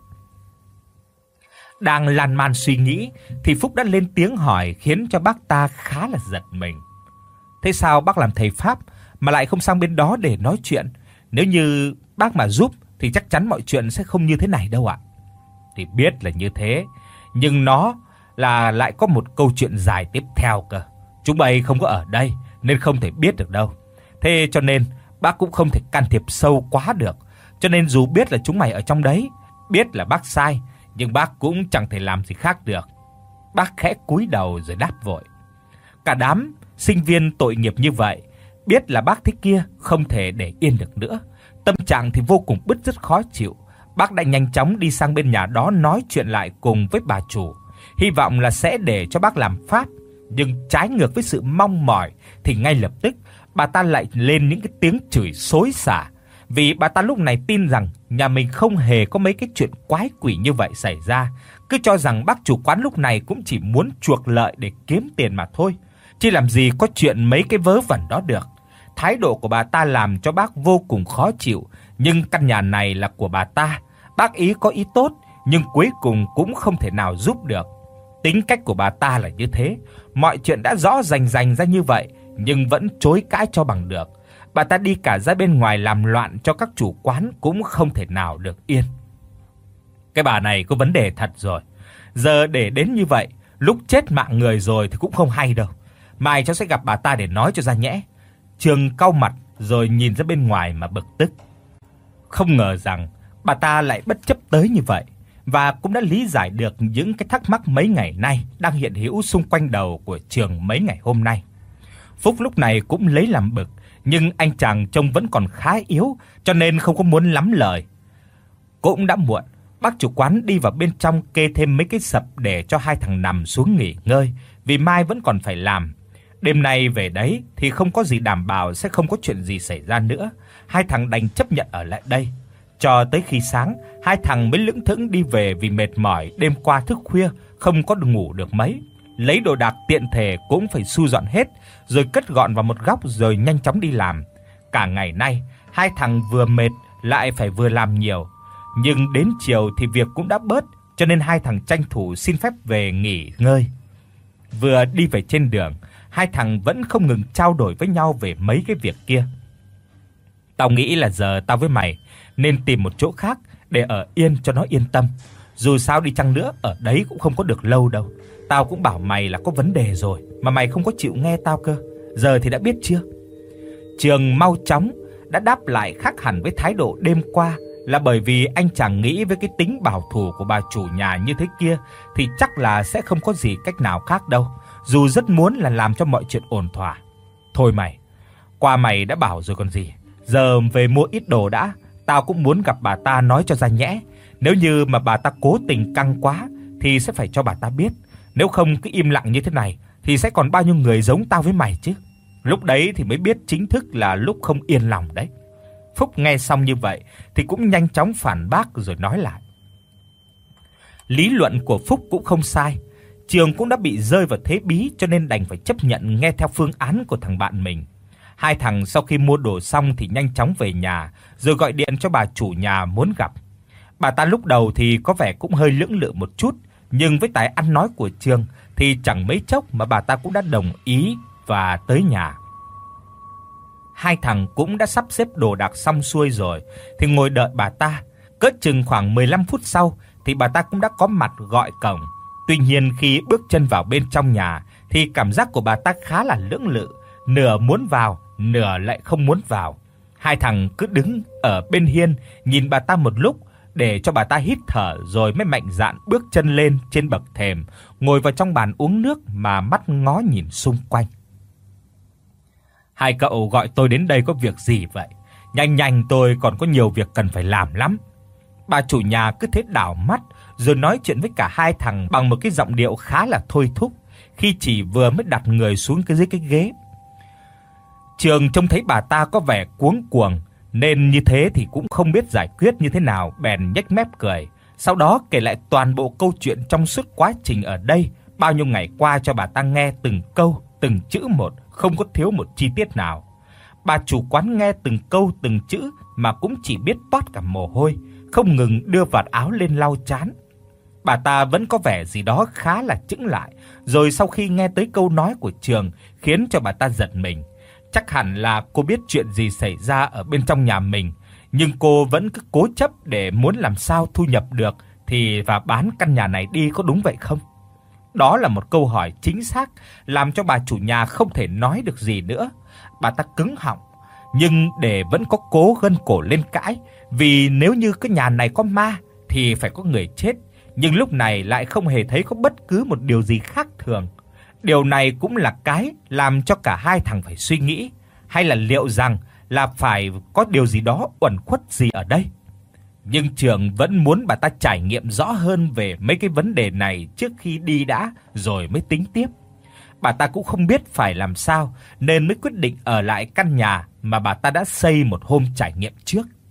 Đang lan man suy nghĩ thì Phúc đã lên tiếng hỏi khiến cho bác ta khá là giật mình. Thế sao bác làm thầy pháp mà lại không sang bên đó để nói chuyện? Nếu như bác mà giúp thì chắc chắn mọi chuyện sẽ không như thế này đâu ạ. Thì biết là như thế, nhưng nó là lại có một câu chuyện dài tiếp theo cơ. Chúng bay không có ở đây nên không thể biết được đâu. Thế cho nên bác cũng không thể can thiệp sâu quá được. Cho nên dù biết là chúng mày ở trong đấy, biết là bác sai, nhưng bác cũng chẳng thể làm gì khác được. Bác khẽ cúi đầu rồi đáp vội. Cả đám sinh viên tội nghiệp như vậy, biết là bác thế kia không thể để yên được nữa. Tâm trạng thì vô cùng bứt rứt khó chịu. Bác đã nhanh chóng đi sang bên nhà đó nói chuyện lại cùng với bà chủ, hy vọng là sẽ để cho bác làm pháp. Nhưng trái ngược với sự mong mỏi thì ngay lập tức bà ta lại lên những cái tiếng chửi xối xả. vì bà ta lúc này tin rằng nhà mình không hề có mấy cái chuyện quái quỷ như vậy xảy ra, cứ cho rằng bác chủ quán lúc này cũng chỉ muốn chuộc lợi để kiếm tiền mà thôi, chứ làm gì có chuyện mấy cái vớ vẩn đó được. Thái độ của bà ta làm cho bác vô cùng khó chịu, nhưng căn nhà này là của bà ta, bác ý có ý tốt nhưng cuối cùng cũng không thể nào giúp được. Tính cách của bà ta là như thế, mọi chuyện đã rõ rành rành ra như vậy nhưng vẫn chối cãi cho bằng được. Bà ta đi cả ra bên ngoài làm loạn cho các chủ quán cũng không thể nào được yên. Cái bà này có vấn đề thật rồi. Giờ để đến như vậy, lúc chết mạng người rồi thì cũng không hay đâu. Mai cháu sẽ gặp bà ta để nói cho ra nhẽ. Trường cau mặt rồi nhìn ra bên ngoài mà bực tức. Không ngờ rằng bà ta lại bất chấp tới như vậy, và cũng đã lý giải được những cái thắc mắc mấy ngày nay đang hiện hữu xung quanh đầu của Trường mấy ngày hôm nay. Phúc lúc này cũng lấy làm bực, nhưng anh chàng trông vẫn còn khá yếu cho nên không có muốn lắm lời. Cũng đã muộn, bác chủ quán đi vào bên trong kê thêm mấy cái sập để cho hai thằng nằm xuống nghỉ ngơi, vì mai vẫn còn phải làm. Đêm nay về đấy thì không có gì đảm bảo sẽ không có chuyện gì xảy ra nữa. Hai thằng đành chấp nhận ở lại đây. Cho tới khi sáng, hai thằng mới lững thững đi về vì mệt mỏi, đêm qua thức khuya không có ngủ được mấy. Lấy đồ đạc tiện thể cũng phải thu dọn hết, rồi cất gọn vào một góc rồi nhanh chóng đi làm. Cả ngày nay, hai thằng vừa mệt lại phải vừa làm nhiều, nhưng đến chiều thì việc cũng đã bớt, cho nên hai thằng tranh thủ xin phép về nghỉ ngơi. Vừa đi về trên đường, hai thằng vẫn không ngừng trao đổi với nhau về mấy cái việc kia. Tao nghĩ là giờ tao với mày nên tìm một chỗ khác để ở yên cho nó yên tâm. Dù sao đi chăng nữa ở đấy cũng không có được lâu đâu. Tao cũng bảo mày là có vấn đề rồi mà mày không có chịu nghe tao cơ. Giờ thì đã biết chưa? Trường mau chóng đã đáp lại khác hẳn với thái độ đêm qua, là bởi vì anh chàng nghĩ với cái tính bảo thủ của bà chủ nhà như thế kia thì chắc là sẽ không có gì cách nào khác đâu, dù rất muốn là làm cho mọi chuyện ổn thỏa. Thôi mày, qua mày đã bảo rồi còn gì. Giờ về mua ít đồ đã, tao cũng muốn gặp bà ta nói cho ra nhẽ. Nếu như mà bà ta cố tình căng quá thì sẽ phải cho bà ta biết. Nếu không cứ im lặng như thế này thì sẽ còn bao nhiêu người giống tao với mày chứ. Lúc đấy thì mới biết chính thức là lúc không yên lòng đấy. Phúc nghe xong như vậy thì cũng nhanh chóng phản bác rồi nói lại. Lý luận của Phúc cũng không sai. Trường cũng đã bị rơi vào thế bí cho nên đành phải chấp nhận nghe theo phương án của thằng bạn mình. Hai thằng sau khi mua đồ xong thì nhanh chóng về nhà, rồi gọi điện cho bà chủ nhà muốn gặp. Bà ta lúc đầu thì có vẻ cũng hơi lưỡng lự một chút, nhưng với tài ăn nói của Trường thì chẳng mấy chốc mà bà ta cũng đã đồng ý và tới nhà. Hai thằng cũng đã sắp xếp đồ đạc xong xuôi rồi thì ngồi đợi bà ta. Cỡ chừng khoảng mười lăm phút sau thì bà ta cũng đã có mặt gọi cổng. Tuy nhiên khi bước chân vào bên trong nhà thì cảm giác của bà ta khá là lưỡng lự, nửa muốn vào, nửa lại không muốn vào. Hai thằng cứ đứng ở bên hiên nhìn bà ta một lúc để cho bà ta hít thở rồi mới mạnh dạn bước chân lên trên bậc thềm, ngồi vào trong bàn uống nước mà mắt ngó nhìn xung quanh. Hai cậu gọi tôi đến đây có việc gì vậy? Nhanh nhanh, tôi còn có nhiều việc cần phải làm lắm. Bà chủ nhà cứ thế đảo mắt rồi nói chuyện với cả hai thằng bằng một cái giọng điệu khá là thôi thúc, khi chỉ vừa mới đặt người xuống cái dưới cái ghế. Trường trông thấy bà ta có vẻ cuống cuồng nên như thế thì cũng không biết giải quyết như thế nào, bèn nhếch mép cười. Sau đó kể lại toàn bộ câu chuyện trong suốt quá trình ở đây bao nhiêu ngày qua cho bà ta nghe từng câu, từng chữ một, không có thiếu một chi tiết nào. Bà chủ quán nghe từng câu từng chữ mà cũng chỉ biết toát cả mồ hôi, không ngừng đưa vạt áo lên lau trán. Bà ta vẫn có vẻ gì đó khá là chững lại, rồi sau khi nghe tới câu nói của Trường khiến cho bà ta giật mình. Chắc hẳn là cô biết chuyện gì xảy ra ở bên trong nhà mình, nhưng cô vẫn cứ cố chấp để muốn làm sao thu nhập được thì và bán căn nhà này đi, có đúng vậy không? Đó là một câu hỏi chính xác làm cho bà chủ nhà không thể nói được gì nữa. Bà ta cứng họng, nhưng để vẫn có cố gân cổ lên cãi, vì nếu như cái nhà này có ma thì phải có người chết, nhưng lúc này lại không hề thấy có bất cứ một điều gì khác thường. Điều này cũng là cái làm cho cả hai thằng phải suy nghĩ, hay là liệu rằng là phải có điều gì đó uẩn khuất gì ở đây. Nhưng Trường vẫn muốn bà ta trải nghiệm rõ hơn về mấy cái vấn đề này trước khi đi đã, rồi mới tính tiếp. Bà ta cũng không biết phải làm sao nên mới quyết định ở lại căn nhà mà bà ta đã xây một hôm trải nghiệm trước.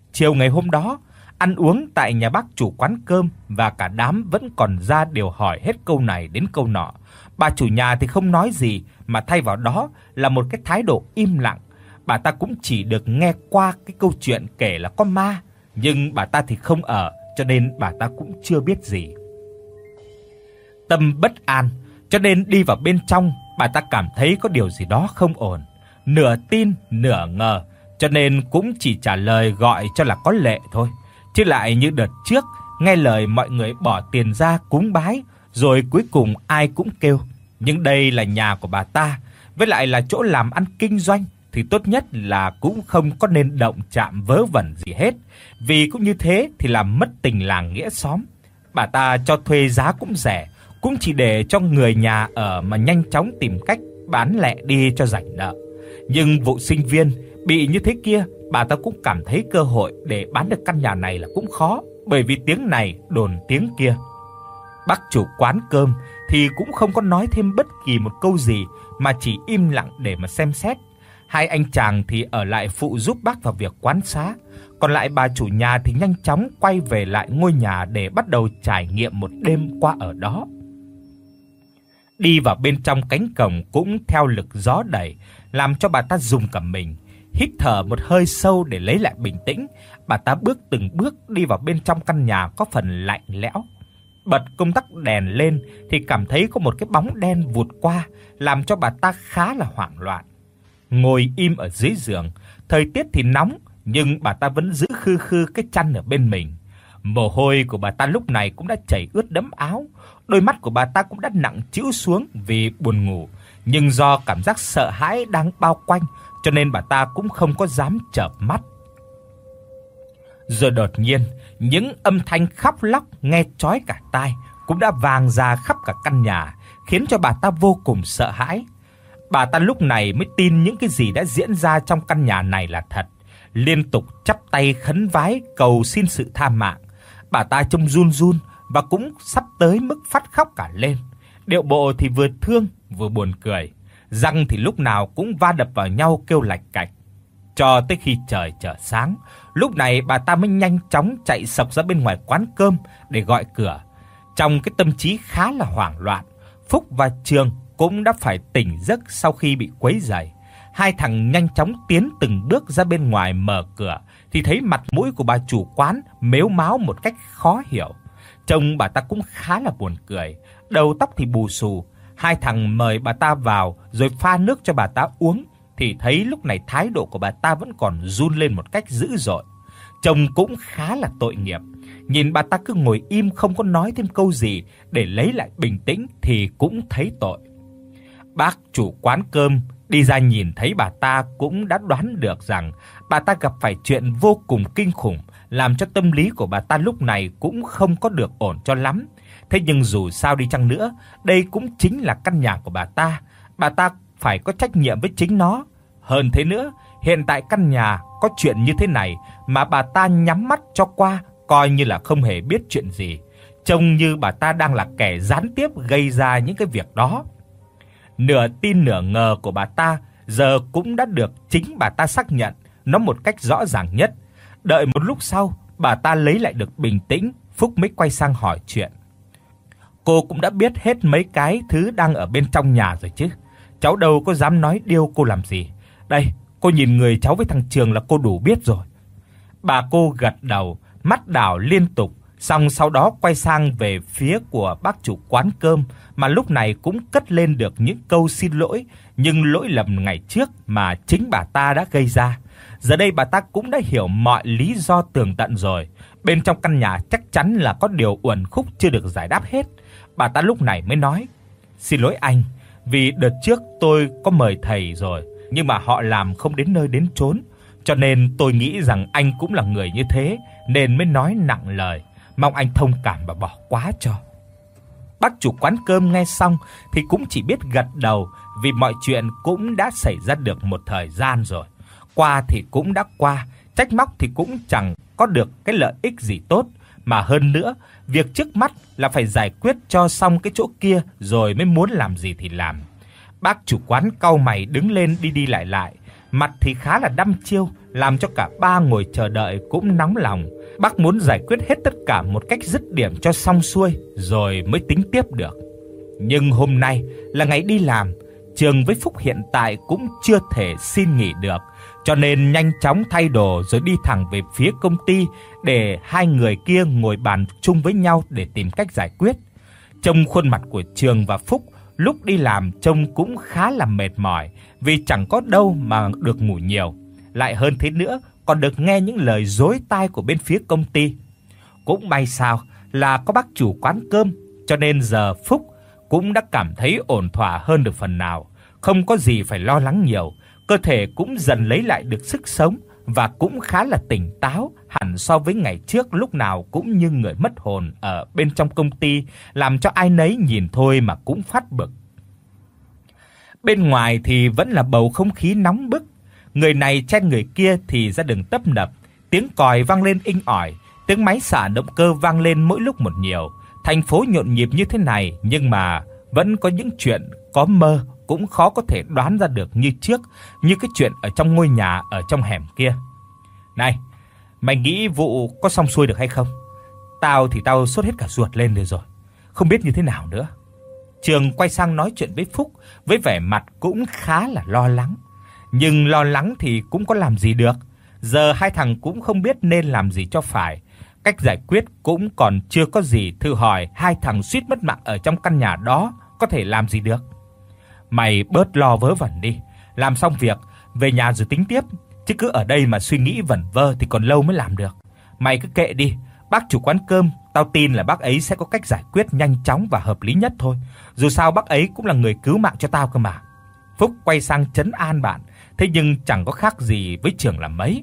Chiều ngày hôm đó, ăn uống tại nhà bác chủ quán cơm và cả đám vẫn còn ra đều hỏi hết câu này đến câu nọ. Bà chủ nhà thì không nói gì mà thay vào đó là một cái thái độ im lặng. Bà ta cũng chỉ được nghe qua cái câu chuyện kể là có ma, nhưng bà ta thì không ở, cho nên bà ta cũng chưa biết gì. Tâm bất an, cho nên đi vào bên trong, bà ta cảm thấy có điều gì đó không ổn, nửa tin nửa ngờ, cho nên cũng chỉ trả lời gọi cho là có lệ thôi. Chứ lại như đợt trước, nghe lời mọi người bỏ tiền ra cúng bái, rồi cuối cùng ai cũng kêu. Nhưng đây là nhà của bà ta, với lại là chỗ làm ăn kinh doanh, thì tốt nhất là cũng không có nên động chạm vớ vẩn gì hết, vì cũng như thế thì làm mất tình làng nghĩa xóm. Bà ta cho thuê giá cũng rẻ, cũng chỉ để cho người nhà ở mà nhanh chóng tìm cách bán lẹ đi cho rảnh nợ. Nhưng vụ sinh viên bị như thế kia, bà ta cũng cảm thấy cơ hội để bán được căn nhà này là cũng khó, bởi vì tiếng này đồn tiếng kia. Bác chủ quán cơm thì cũng không có nói thêm bất kỳ một câu gì mà chỉ im lặng để mà xem xét. Hai anh chàng thì ở lại phụ giúp bác vào việc quán xá, còn lại bà chủ nhà thì nhanh chóng quay về lại ngôi nhà để bắt đầu trải nghiệm một đêm qua ở đó. Đi vào bên trong cánh cổng cũng theo lực gió đẩy, làm cho bà ta rùng cả mình. Hít thở một hơi sâu để lấy lại bình tĩnh, bà ta bước từng bước đi vào bên trong căn nhà có phần lạnh lẽo. Bật công tắc đèn lên thì cảm thấy có một cái bóng đen vụt qua, làm cho bà ta khá là hoảng loạn. Ngồi im ở dưới giường, thời tiết thì nóng, nhưng bà ta vẫn giữ khư khư cái chăn ở bên mình. Mồ hôi của bà ta lúc này cũng đã chảy ướt đẫm áo, đôi mắt của bà ta cũng đã nặng trĩu xuống vì buồn ngủ, nhưng do cảm giác sợ hãi đang bao quanh, cho nên bà ta cũng không có dám chợp mắt. Rồi đột nhiên, những âm thanh khóc lóc nghe chói cả tai cũng đã vang ra khắp cả căn nhà, khiến cho bà ta vô cùng sợ hãi. Bà ta lúc này mới tin những cái gì đã diễn ra trong căn nhà này là thật, liên tục chắp tay khấn vái cầu xin sự tha mạng. Bà ta trông run run và cũng sắp tới mức phát khóc cả lên. Điệu bộ thì vừa thương vừa buồn cười, răng thì lúc nào cũng va đập vào nhau kêu lạch cạch. Cho tới khi trời trở sáng, lúc này bà ta mới nhanh chóng chạy sộc ra bên ngoài quán cơm để gọi cửa. Trong cái tâm trí khá là hoảng loạn, Phúc và Trường cũng đã phải tỉnh giấc sau khi bị quấy rầy. Hai thằng nhanh chóng tiến từng bước ra bên ngoài mở cửa thì thấy mặt mũi của bà chủ quán mếu máo một cách khó hiểu. Trông bà ta cũng khá là buồn cười, đầu tóc thì bù xù. Hai thằng mời bà ta vào rồi pha nước cho bà ta uống thì thấy lúc này thái độ của bà ta vẫn còn run lên một cách dữ dội. Trông cũng khá là tội nghiệp. Nhìn bà ta cứ ngồi im không có nói thêm câu gì để lấy lại bình tĩnh thì cũng thấy tội. Bác chủ quán cơm đi ra nhìn thấy bà ta cũng đã đoán được rằng bà ta gặp phải chuyện vô cùng kinh khủng, làm cho tâm lý của bà ta lúc này cũng không có được ổn cho lắm. Thế nhưng dù sao đi chăng nữa, đây cũng chính là căn nhà của bà ta, bà ta phải có trách nhiệm với chính nó. Hơn thế nữa, hiện tại căn nhà có chuyện như thế này mà bà ta nhắm mắt cho qua, coi như là không hề biết chuyện gì. Trông như bà ta đang là kẻ gián tiếp gây ra những cái việc đó. Nửa tin nửa ngờ của bà ta giờ cũng đã được chính bà ta xác nhận nó một cách rõ ràng nhất. Đợi một lúc sau, bà ta lấy lại được bình tĩnh, Phúc mới quay sang hỏi chuyện. Cô cũng đã biết hết mấy cái thứ đang ở bên trong nhà rồi chứ. Cháu đâu có dám nói điêu cô làm gì. Đây, cô nhìn người cháu với thằng Trường là cô đủ biết rồi. Bà cô gật đầu, mắt đảo liên tục, xong sau đó quay sang về phía của bác chủ quán cơm mà lúc này cũng cất lên được những câu xin lỗi, nhưng lỗi lầm ngày trước mà chính bà ta đã gây ra. Giờ đây bà ta cũng đã hiểu mọi lý do tường tận rồi. Bên trong căn nhà chắc chắn là có điều uẩn khúc chưa được giải đáp hết. Bà ta lúc này mới nói: "Xin lỗi anh, vì đợt trước tôi có mời thầy rồi, nhưng mà họ làm không đến nơi đến chốn, cho nên tôi nghĩ rằng anh cũng là người như thế nên mới nói nặng lời, mong anh thông cảm và bỏ qua cho." Bác chủ quán cơm nghe xong thì cũng chỉ biết gật đầu, vì mọi chuyện cũng đã xảy ra được một thời gian rồi. Qua thì cũng đã qua, trách móc thì cũng chẳng có được cái lợi ích gì tốt, mà hơn nữa, việc trước mắt là phải giải quyết cho xong cái chỗ kia rồi mới muốn làm gì thì làm. Bác chủ quán cau mày đứng lên đi đi lại lại, mặt thì khá là đăm chiêu, làm cho cả ba ngồi chờ đợi cũng nóng lòng. Bác muốn giải quyết hết tất cả một cách dứt điểm cho xong xuôi rồi mới tính tiếp được. Nhưng hôm nay là ngày đi làm, Trường với Phúc hiện tại cũng chưa thể xin nghỉ được, cho nên nhanh chóng thay đồ rồi đi thẳng về phía công ty để hai người kia ngồi bàn chung với nhau để tìm cách giải quyết. Trông khuôn mặt của Trường và Phúc lúc đi làm trông cũng khá là mệt mỏi, vì chẳng có đâu mà được ngủ nhiều, lại hơn thế nữa còn được nghe những lời dối tai của bên phía công ty. Cũng may sao là có bác chủ quán cơm, cho nên giờ Phúc cũng đã cảm thấy ổn thỏa hơn được phần nào, không có gì phải lo lắng nhiều, cơ thể cũng dần lấy lại được sức sống và cũng khá là tỉnh táo hẳn so với ngày trước lúc nào cũng như người mất hồn ở bên trong công ty, làm cho ai nấy nhìn thôi mà cũng phát bực. Bên ngoài thì vẫn là bầu không khí nóng bức, người này chen người kia thì ra đường tấp nập, tiếng còi vang lên inh ỏi, tiếng máy xả động cơ vang lên mỗi lúc một nhiều. Thành phố nhộn nhịp như thế này nhưng mà vẫn có những chuyện có mơ cũng khó có thể đoán ra được như trước, như cái chuyện ở trong ngôi nhà ở trong hẻm kia. Này, mày nghĩ vụ có xong xuôi được hay không? Tao thì tao sốt hết cả ruột lên rồi rồi, không biết như thế nào nữa. Trường quay sang nói chuyện với Phúc với vẻ mặt cũng khá là lo lắng. Nhưng lo lắng thì cũng có làm gì được, giờ hai thằng cũng không biết nên làm gì cho phải. Cách giải quyết cũng còn chưa có gì, thử hỏi hai thằng suýt mất mạng ở trong căn nhà đó có thể làm gì được. Mày bớt lo vớ vẩn đi, làm xong việc về nhà rồi tính tiếp, chứ cứ ở đây mà suy nghĩ vẩn vơ thì còn lâu mới làm được. Mày cứ kệ đi, bác chủ quán cơm, tao tin là bác ấy sẽ có cách giải quyết nhanh chóng và hợp lý nhất thôi. Dù sao bác ấy cũng là người cứu mạng cho tao cơ mà. Phúc quay sang trấn an bạn, thế nhưng chẳng có khác gì với Trường là mấy.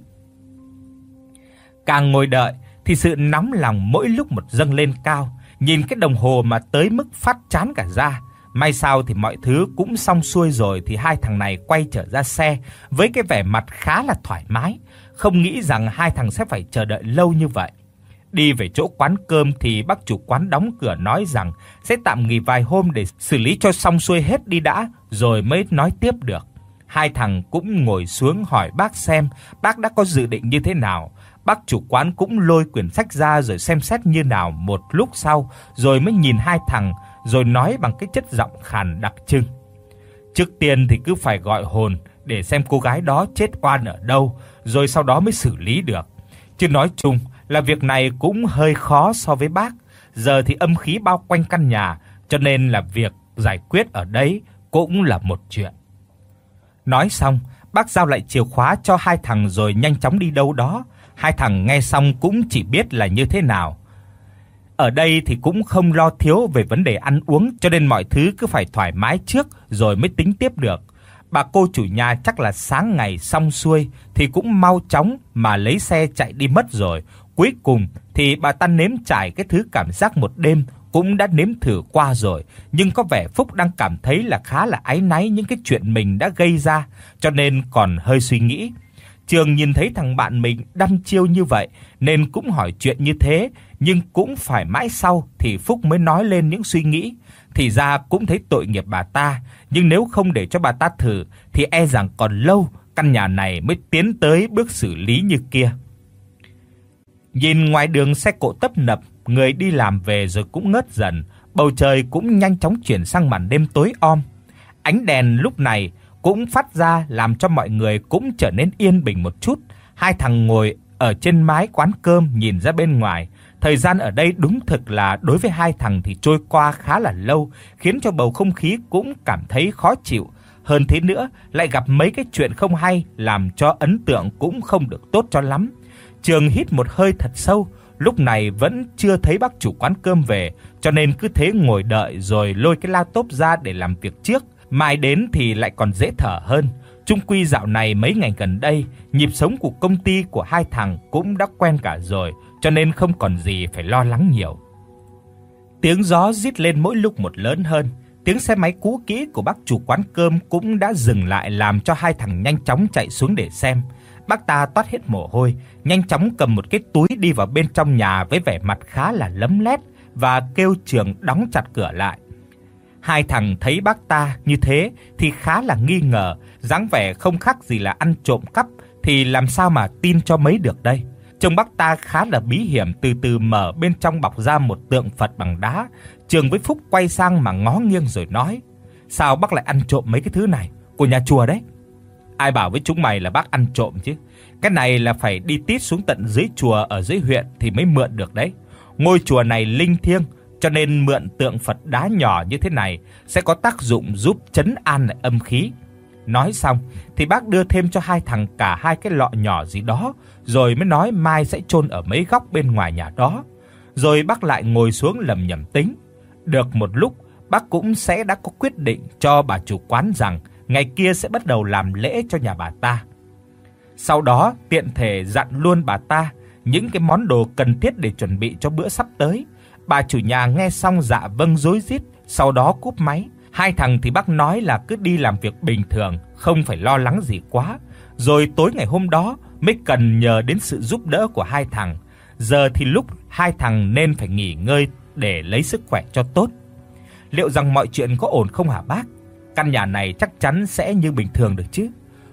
Càng ngồi đợi thì sự nóng lòng mỗi lúc một dâng lên cao, nhìn cái đồng hồ mà tới mức phát chán cả da. May sao thì mọi thứ cũng xong xuôi rồi thì hai thằng này quay trở ra xe với cái vẻ mặt khá là thoải mái, không nghĩ rằng hai thằng sẽ phải chờ đợi lâu như vậy. Đi về chỗ quán cơm thì bác chủ quán đóng cửa nói rằng sẽ tạm nghỉ vài hôm để xử lý cho xong xuôi hết đi đã rồi mới nói tiếp được. Hai thằng cũng ngồi xuống hỏi bác xem bác đã có dự định như thế nào. Bác chủ quán cũng lôi quyển sách ra rồi xem xét như nào một lúc sau, rồi mới nhìn hai thằng rồi nói bằng cái chất giọng khàn đặc trưng. Trước tiên thì cứ phải gọi hồn để xem cô gái đó chết oan ở đâu, rồi sau đó mới xử lý được. Chứ nói chung là việc này cũng hơi khó so với bác. Giờ thì âm khí bao quanh căn nhà, cho nên là việc giải quyết ở đấy cũng là một chuyện. Nói xong, bác giao lại chìa khóa cho hai thằng rồi nhanh chóng đi đâu đó. Hai thằng nghe xong cũng chỉ biết là như thế nào. Ở đây thì cũng không lo thiếu về vấn đề ăn uống, cho nên mọi thứ cứ phải thoải mái trước rồi mới tính tiếp được. Bà cô chủ nhà chắc là sáng ngày xong xuôi thì cũng mau chóng mà lấy xe chạy đi mất rồi. Cuối cùng thì bà ta nếm trải cái thứ cảm giác một đêm cũng đã nếm thử qua rồi, nhưng có vẻ Phúc đang cảm thấy là khá là áy náy những cái chuyện mình đã gây ra, cho nên còn hơi suy nghĩ. Trường nhìn thấy thằng bạn mình đăm chiêu như vậy nên cũng hỏi chuyện như thế, nhưng cũng phải mãi sau thì Phúc mới nói lên những suy nghĩ. Thì ra cũng thấy tội nghiệp bà ta, nhưng nếu không để cho bà ta thử thì e rằng còn lâu căn nhà này mới tiến tới bước xử lý như kia. Nhìn ngoài đường xe cộ tấp nập, người đi làm về rồi cũng ngớt dần, bầu trời cũng nhanh chóng chuyển sang màn đêm tối om. Ánh đèn lúc này cũng phát ra làm cho mọi người cũng trở nên yên bình một chút. Hai thằng ngồi ở trên mái quán cơm nhìn ra bên ngoài. Thời gian ở đây đúng thực là đối với hai thằng thì trôi qua khá là lâu, khiến cho bầu không khí cũng cảm thấy khó chịu. Hơn thế nữa, lại gặp mấy cái chuyện không hay làm cho ấn tượng cũng không được tốt cho lắm. Trường hít một hơi thật sâu, lúc này vẫn chưa thấy bác chủ quán cơm về, cho nên cứ thế ngồi đợi rồi lôi cái laptop ra để làm việc trước. Mai đến thì lại còn dễ thở hơn. Chung quy dạo này mấy ngày gần đây, nhịp sống của công ty của hai thằng cũng đã quen cả rồi, cho nên không còn gì phải lo lắng nhiều. Tiếng gió rít lên mỗi lúc một lớn hơn, tiếng xe máy cũ kỹ của bác chủ quán cơm cũng đã dừng lại, làm cho hai thằng nhanh chóng chạy xuống để xem. Bác ta toát hết mồ hôi, nhanh chóng cầm một cái túi đi vào bên trong nhà với vẻ mặt khá là lấm lét và kêu Trường đóng chặt cửa lại. Hai thằng thấy bác ta như thế thì khá là nghi ngờ, dáng vẻ không khác gì là ăn trộm cắp thì làm sao mà tin cho mấy được đây. Trông bác ta khá là bí hiểm, từ từ mở bên trong bọc ra một tượng Phật bằng đá. Trường với Phúc quay sang mà ngó nghiêng rồi nói: "Sao bác lại ăn trộm mấy cái thứ này? Của nhà chùa đấy." "Ai bảo với chúng mày là bác ăn trộm chứ? Cái này là phải đi tít xuống tận dưới chùa ở dưới huyện thì mới mượn được đấy. Ngôi chùa này linh thiêng, cho nên mượn tượng Phật đá nhỏ như thế này sẽ có tác dụng giúp trấn an lại âm khí." Nói xong thì bác đưa thêm cho hai thằng cả hai cái lọ nhỏ gì đó, rồi mới nói mai sẽ chôn ở mấy góc bên ngoài nhà đó. Rồi bác lại ngồi xuống lẩm nhẩm tính. Được một lúc, bác cũng sẽ đã có quyết định cho bà chủ quán rằng ngày kia sẽ bắt đầu làm lễ cho nhà bà ta. Sau đó tiện thể dặn luôn bà ta những cái món đồ cần thiết để chuẩn bị cho bữa sắp tới. Bà chủ nhà nghe xong dạ vâng rối rít, sau đó cúp máy. Hai thằng thì bác nói là cứ đi làm việc bình thường, không phải lo lắng gì quá. Rồi tối ngày hôm đó mới cần nhờ đến sự giúp đỡ của hai thằng. Giờ thì lúc hai thằng nên phải nghỉ ngơi để lấy sức khỏe cho tốt. Liệu rằng mọi chuyện có ổn không hả bác? Căn nhà này chắc chắn sẽ như bình thường được chứ?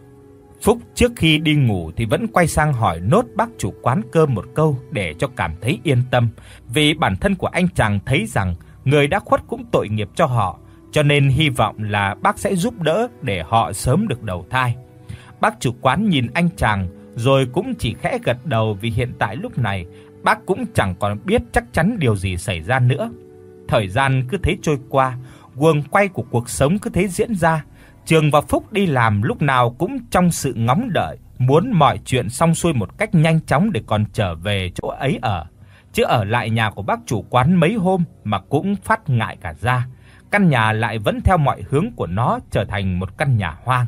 Phúc trước khi đi ngủ thì vẫn quay sang hỏi nốt bác chủ quán cơm một câu để cho cảm thấy yên tâm, vì bản thân của anh chàng thấy rằng người đã khuất cũng tội nghiệp cho họ, cho nên hy vọng là bác sẽ giúp đỡ để họ sớm được đầu thai. Bác chủ quán nhìn anh chàng rồi cũng chỉ khẽ gật đầu, vì hiện tại lúc này bác cũng chẳng còn biết chắc chắn điều gì xảy ra nữa. Thời gian cứ thế trôi qua, guồng quay của cuộc sống cứ thế diễn ra. Trường và Phúc đi làm lúc nào cũng trong sự ngóng đợi, muốn mọi chuyện xong xuôi một cách nhanh chóng để còn trở về chỗ ấy ở. Chứ ở lại nhà của bác chủ quán mấy hôm mà cũng phát ngại cả da. Căn nhà lại vẫn theo mọi hướng của nó trở thành một căn nhà hoang.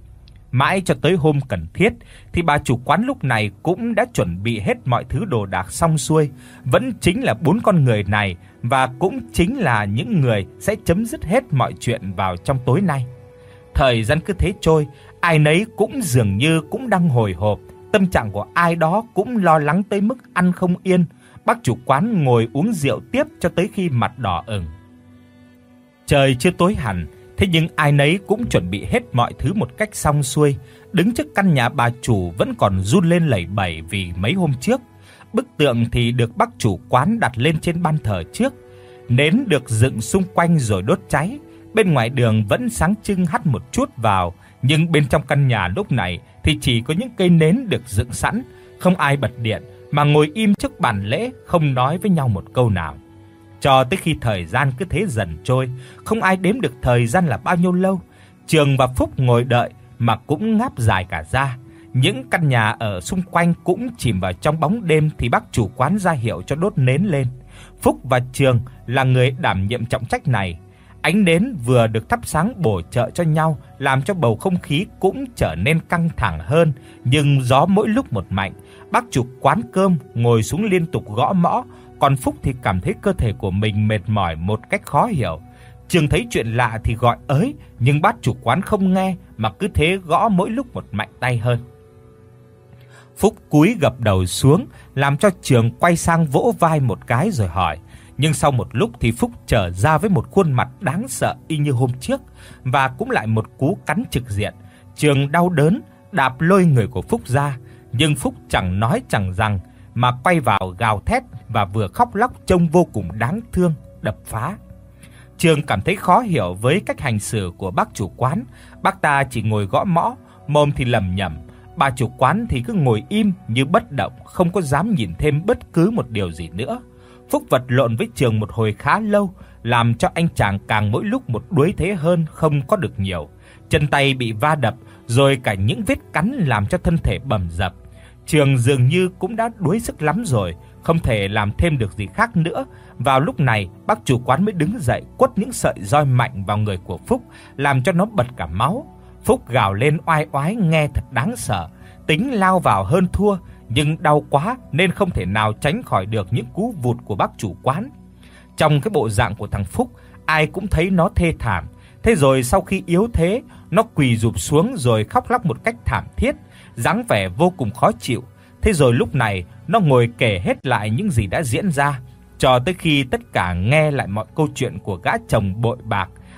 Mãi cho tới hôm cần thiết thì bà chủ quán lúc này cũng đã chuẩn bị hết mọi thứ đồ đạc xong xuôi, vẫn chính là bốn con người này, và cũng chính là những người sẽ chấm dứt hết mọi chuyện vào trong tối nay. Thời gian cứ thế trôi, ai nấy cũng dường như cũng đang hồi hộp, tâm trạng của ai đó cũng lo lắng tới mức ăn không yên. Bác chủ quán ngồi uống rượu tiếp cho tới khi mặt đỏ ửng. Trời chưa tối hẳn, thế nhưng ai nấy cũng chuẩn bị hết mọi thứ một cách xong xuôi. Đứng trước căn nhà bà chủ vẫn còn run lên lẩy bẩy vì mấy hôm trước. Bức tượng thì được bác chủ quán đặt lên trên ban thờ trước. Nến được dựng xung quanh rồi đốt cháy. Bên ngoài đường vẫn sáng trưng hắt một chút vào, nhưng bên trong căn nhà lúc này thì chỉ có những cây nến được dựng sẵn, không ai bật điện mà ngồi im trước bàn lễ, không nói với nhau một câu nào. Cho tới khi thời gian cứ thế dần trôi, không ai đếm được thời gian là bao nhiêu lâu. Trường và Phúc ngồi đợi mà cũng ngáp dài cả ra. Những căn nhà ở xung quanh cũng chìm vào trong bóng đêm thì bác chủ quán ra hiệu cho đốt nến lên. Phúc và Trường là người đảm nhiệm trọng trách này. Ánh nến vừa được thắp sáng bổ trợ cho nhau, làm cho bầu không khí cũng trở nên căng thẳng hơn, nhưng gió mỗi lúc một mạnh. Bác chủ quán cơm ngồi xuống liên tục gõ mõ, còn Phúc thì cảm thấy cơ thể của mình mệt mỏi một cách khó hiểu. Trường thấy chuyện lạ thì gọi ới, nhưng bác chủ quán không nghe mà cứ thế gõ mỗi lúc một mạnh tay hơn. Phúc cúi gập đầu xuống, làm cho Trường quay sang vỗ vai một cái rồi hỏi. Nhưng sau một lúc thì Phúc trở ra với một khuôn mặt đáng sợ y như hôm trước, và cũng lại một cú cắn trực diện. Trường đau đớn đạp lôi người của Phúc ra, nhưng Phúc chẳng nói chẳng rằng mà quay vào gào thét và vừa khóc lóc trông vô cùng đáng thương, đập phá. Trường cảm thấy khó hiểu với cách hành xử của bác chủ quán. Bác ta chỉ ngồi gõ mõ, mồm thì lẩm nhẩm, bà chủ quán thì cứ ngồi im như bất động, không có dám nhìn thêm bất cứ một điều gì nữa. Phúc vật lộn với Trường một hồi khá lâu, làm cho anh chàng càng mỗi lúc một đuối thế hơn, không có được nhiều. Chân tay bị va đập, rồi cả những vết cắn làm cho thân thể bầm dập. Trường dường như cũng đã đuối sức lắm rồi, không thể làm thêm được gì khác nữa. Vào lúc này, bác chủ quán mới đứng dậy quất những sợi roi mạnh vào người của Phúc, làm cho nó bật cả máu. Phúc gào lên oai oái nghe thật đáng sợ, tính lao vào hơn thua, nhưng đau quá nên không thể nào tránh khỏi được những cú vụt của bác chủ quán. Trong cái bộ dạng của thằng Phúc, ai cũng thấy nó thê thảm. Thế rồi sau khi yếu thế, nó quỳ rụp xuống rồi khóc lóc một cách thảm thiết, dáng vẻ vô cùng khó chịu. Thế rồi lúc này, nó ngồi kể hết lại những gì đã diễn ra, cho tới khi tất cả nghe lại mọi câu chuyện của gã chồng bội bạc.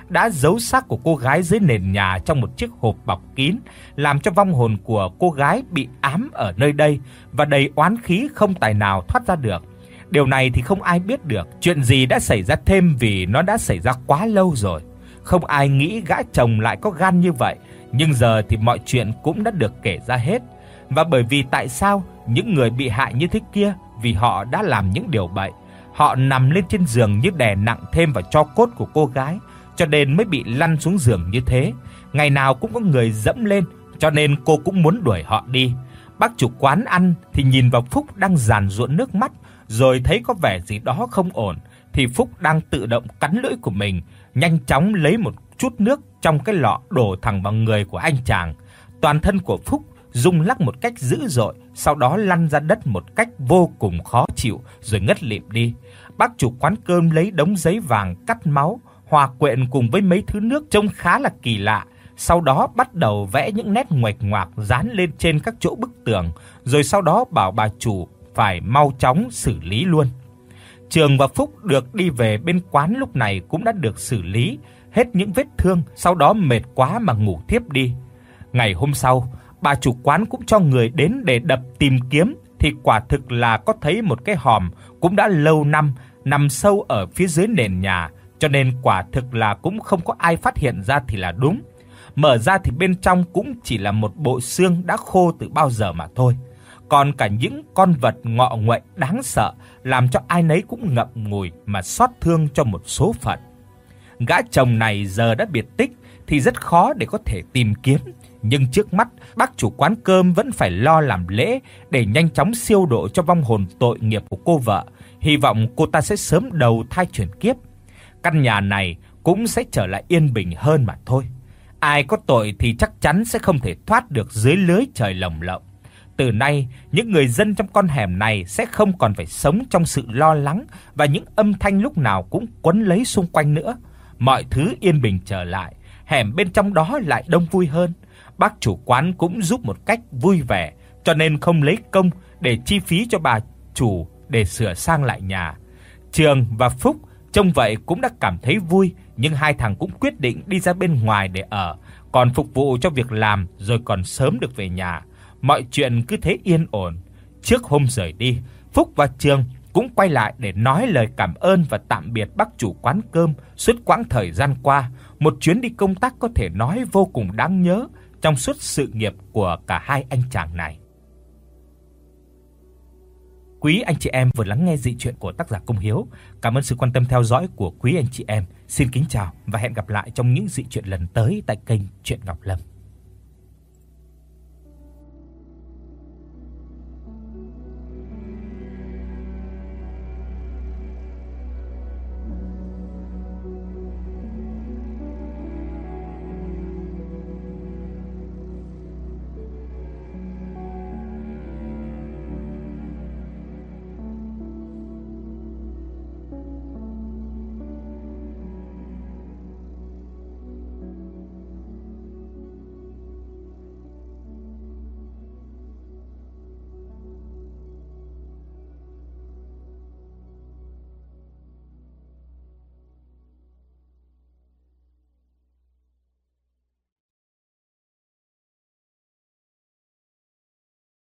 đã giấu xác của cô gái dưới nền nhà trong một chiếc hộp bọc kín, làm cho vong hồn của cô gái bị ám ở nơi đây và đầy oán khí không tài nào thoát ra được. Điều này thì không ai biết được chuyện gì đã xảy ra thêm vì nó đã xảy ra quá lâu rồi. Không ai nghĩ gã chồng lại có gan như vậy, nhưng giờ thì mọi chuyện cũng đã được kể ra hết. Và bởi vì tại sao những người bị hại như thế kia, vì họ đã làm những điều bậy. Họ nằm lên trên giường như đè nặng thêm vào tro cốt của cô gái, cho nên mới bị lăn xuống giường như thế. Ngày nào cũng có người dẫm lên, cho nên cô cũng muốn đuổi họ đi. Bác chủ quán ăn thì nhìn vào Phúc đang giàn giụa nước mắt, rồi thấy có vẻ gì đó không ổn, thì Phúc đang tự động cắn lưỡi của mình, nhanh chóng lấy một chút nước trong cái lọ đổ thẳng vào người của anh chàng. Toàn thân của Phúc rung lắc một cách dữ dội, sau đó lăn ra đất một cách vô cùng khó chịu rồi ngất lịm đi. Bác chủ quán cơm lấy đống giấy vàng cắt máu, hòa quyện cùng với mấy thứ nước trông khá là kỳ lạ, sau đó bắt đầu vẽ những nét nguệch ngoạc dán lên trên các chỗ bức tường, rồi sau đó bảo bà chủ phải mau chóng xử lý luôn. Trường và Phúc được đi về bên quán lúc này cũng đã được xử lý hết những vết thương, sau đó mệt quá mà ngủ thiếp đi. Ngày hôm sau, bà chủ quán cũng cho người đến để đập tìm kiếm, thì quả thực là có thấy một cái hòm cũng đã lâu năm nằm sâu ở phía dưới nền nhà, cho nên quả thực là cũng không có ai phát hiện ra thì là đúng. Mở ra thì bên trong cũng chỉ là một bộ xương đã khô từ bao giờ mà thôi. Còn cả những con vật ngọ nguậy đáng sợ làm cho ai nấy cũng ngậm ngùi mà xót thương cho một số phận. Gã chồng này giờ đã biệt tích thì rất khó để có thể tìm kiếm, nhưng trước mắt bác chủ quán cơm vẫn phải lo làm lễ để nhanh chóng siêu độ cho vong hồn tội nghiệp của cô vợ, hy vọng cô ta sẽ sớm đầu thai chuyển kiếp. Căn nhà này cũng sẽ trở lại yên bình hơn mà thôi. Ai có tội thì chắc chắn sẽ không thể thoát được dưới lưới trời lồng lộng. Từ nay, những người dân trong con hẻm này sẽ không còn phải sống trong sự lo lắng và những âm thanh lúc nào cũng quấn lấy xung quanh nữa. Mọi thứ yên bình trở lại, hẻm bên trong đó lại đông vui hơn. Bác chủ quán cũng giúp một cách vui vẻ, cho nên không lấy công để chi phí cho bà chủ để sửa sang lại nhà. Trường và Phúc trông vậy cũng đã cảm thấy vui, nhưng hai thằng cũng quyết định đi ra bên ngoài để ở, còn phục vụ cho việc làm rồi còn sớm được về nhà. Mọi chuyện cứ thế yên ổn. Trước hôm rời đi, Phúc và Trường cũng quay lại để nói lời cảm ơn và tạm biệt bác chủ quán cơm suốt quãng thời gian qua, một chuyến đi công tác có thể nói vô cùng đáng nhớ trong suốt sự nghiệp của cả hai anh chàng này. Quý anh chị em vừa lắng nghe dị truyện của tác giả Công Hiếu. Cảm ơn sự quan tâm theo dõi của quý anh chị em. Xin kính chào và hẹn gặp lại trong những dị truyện lần tới tại kênh Truyện Ngọc Lâm.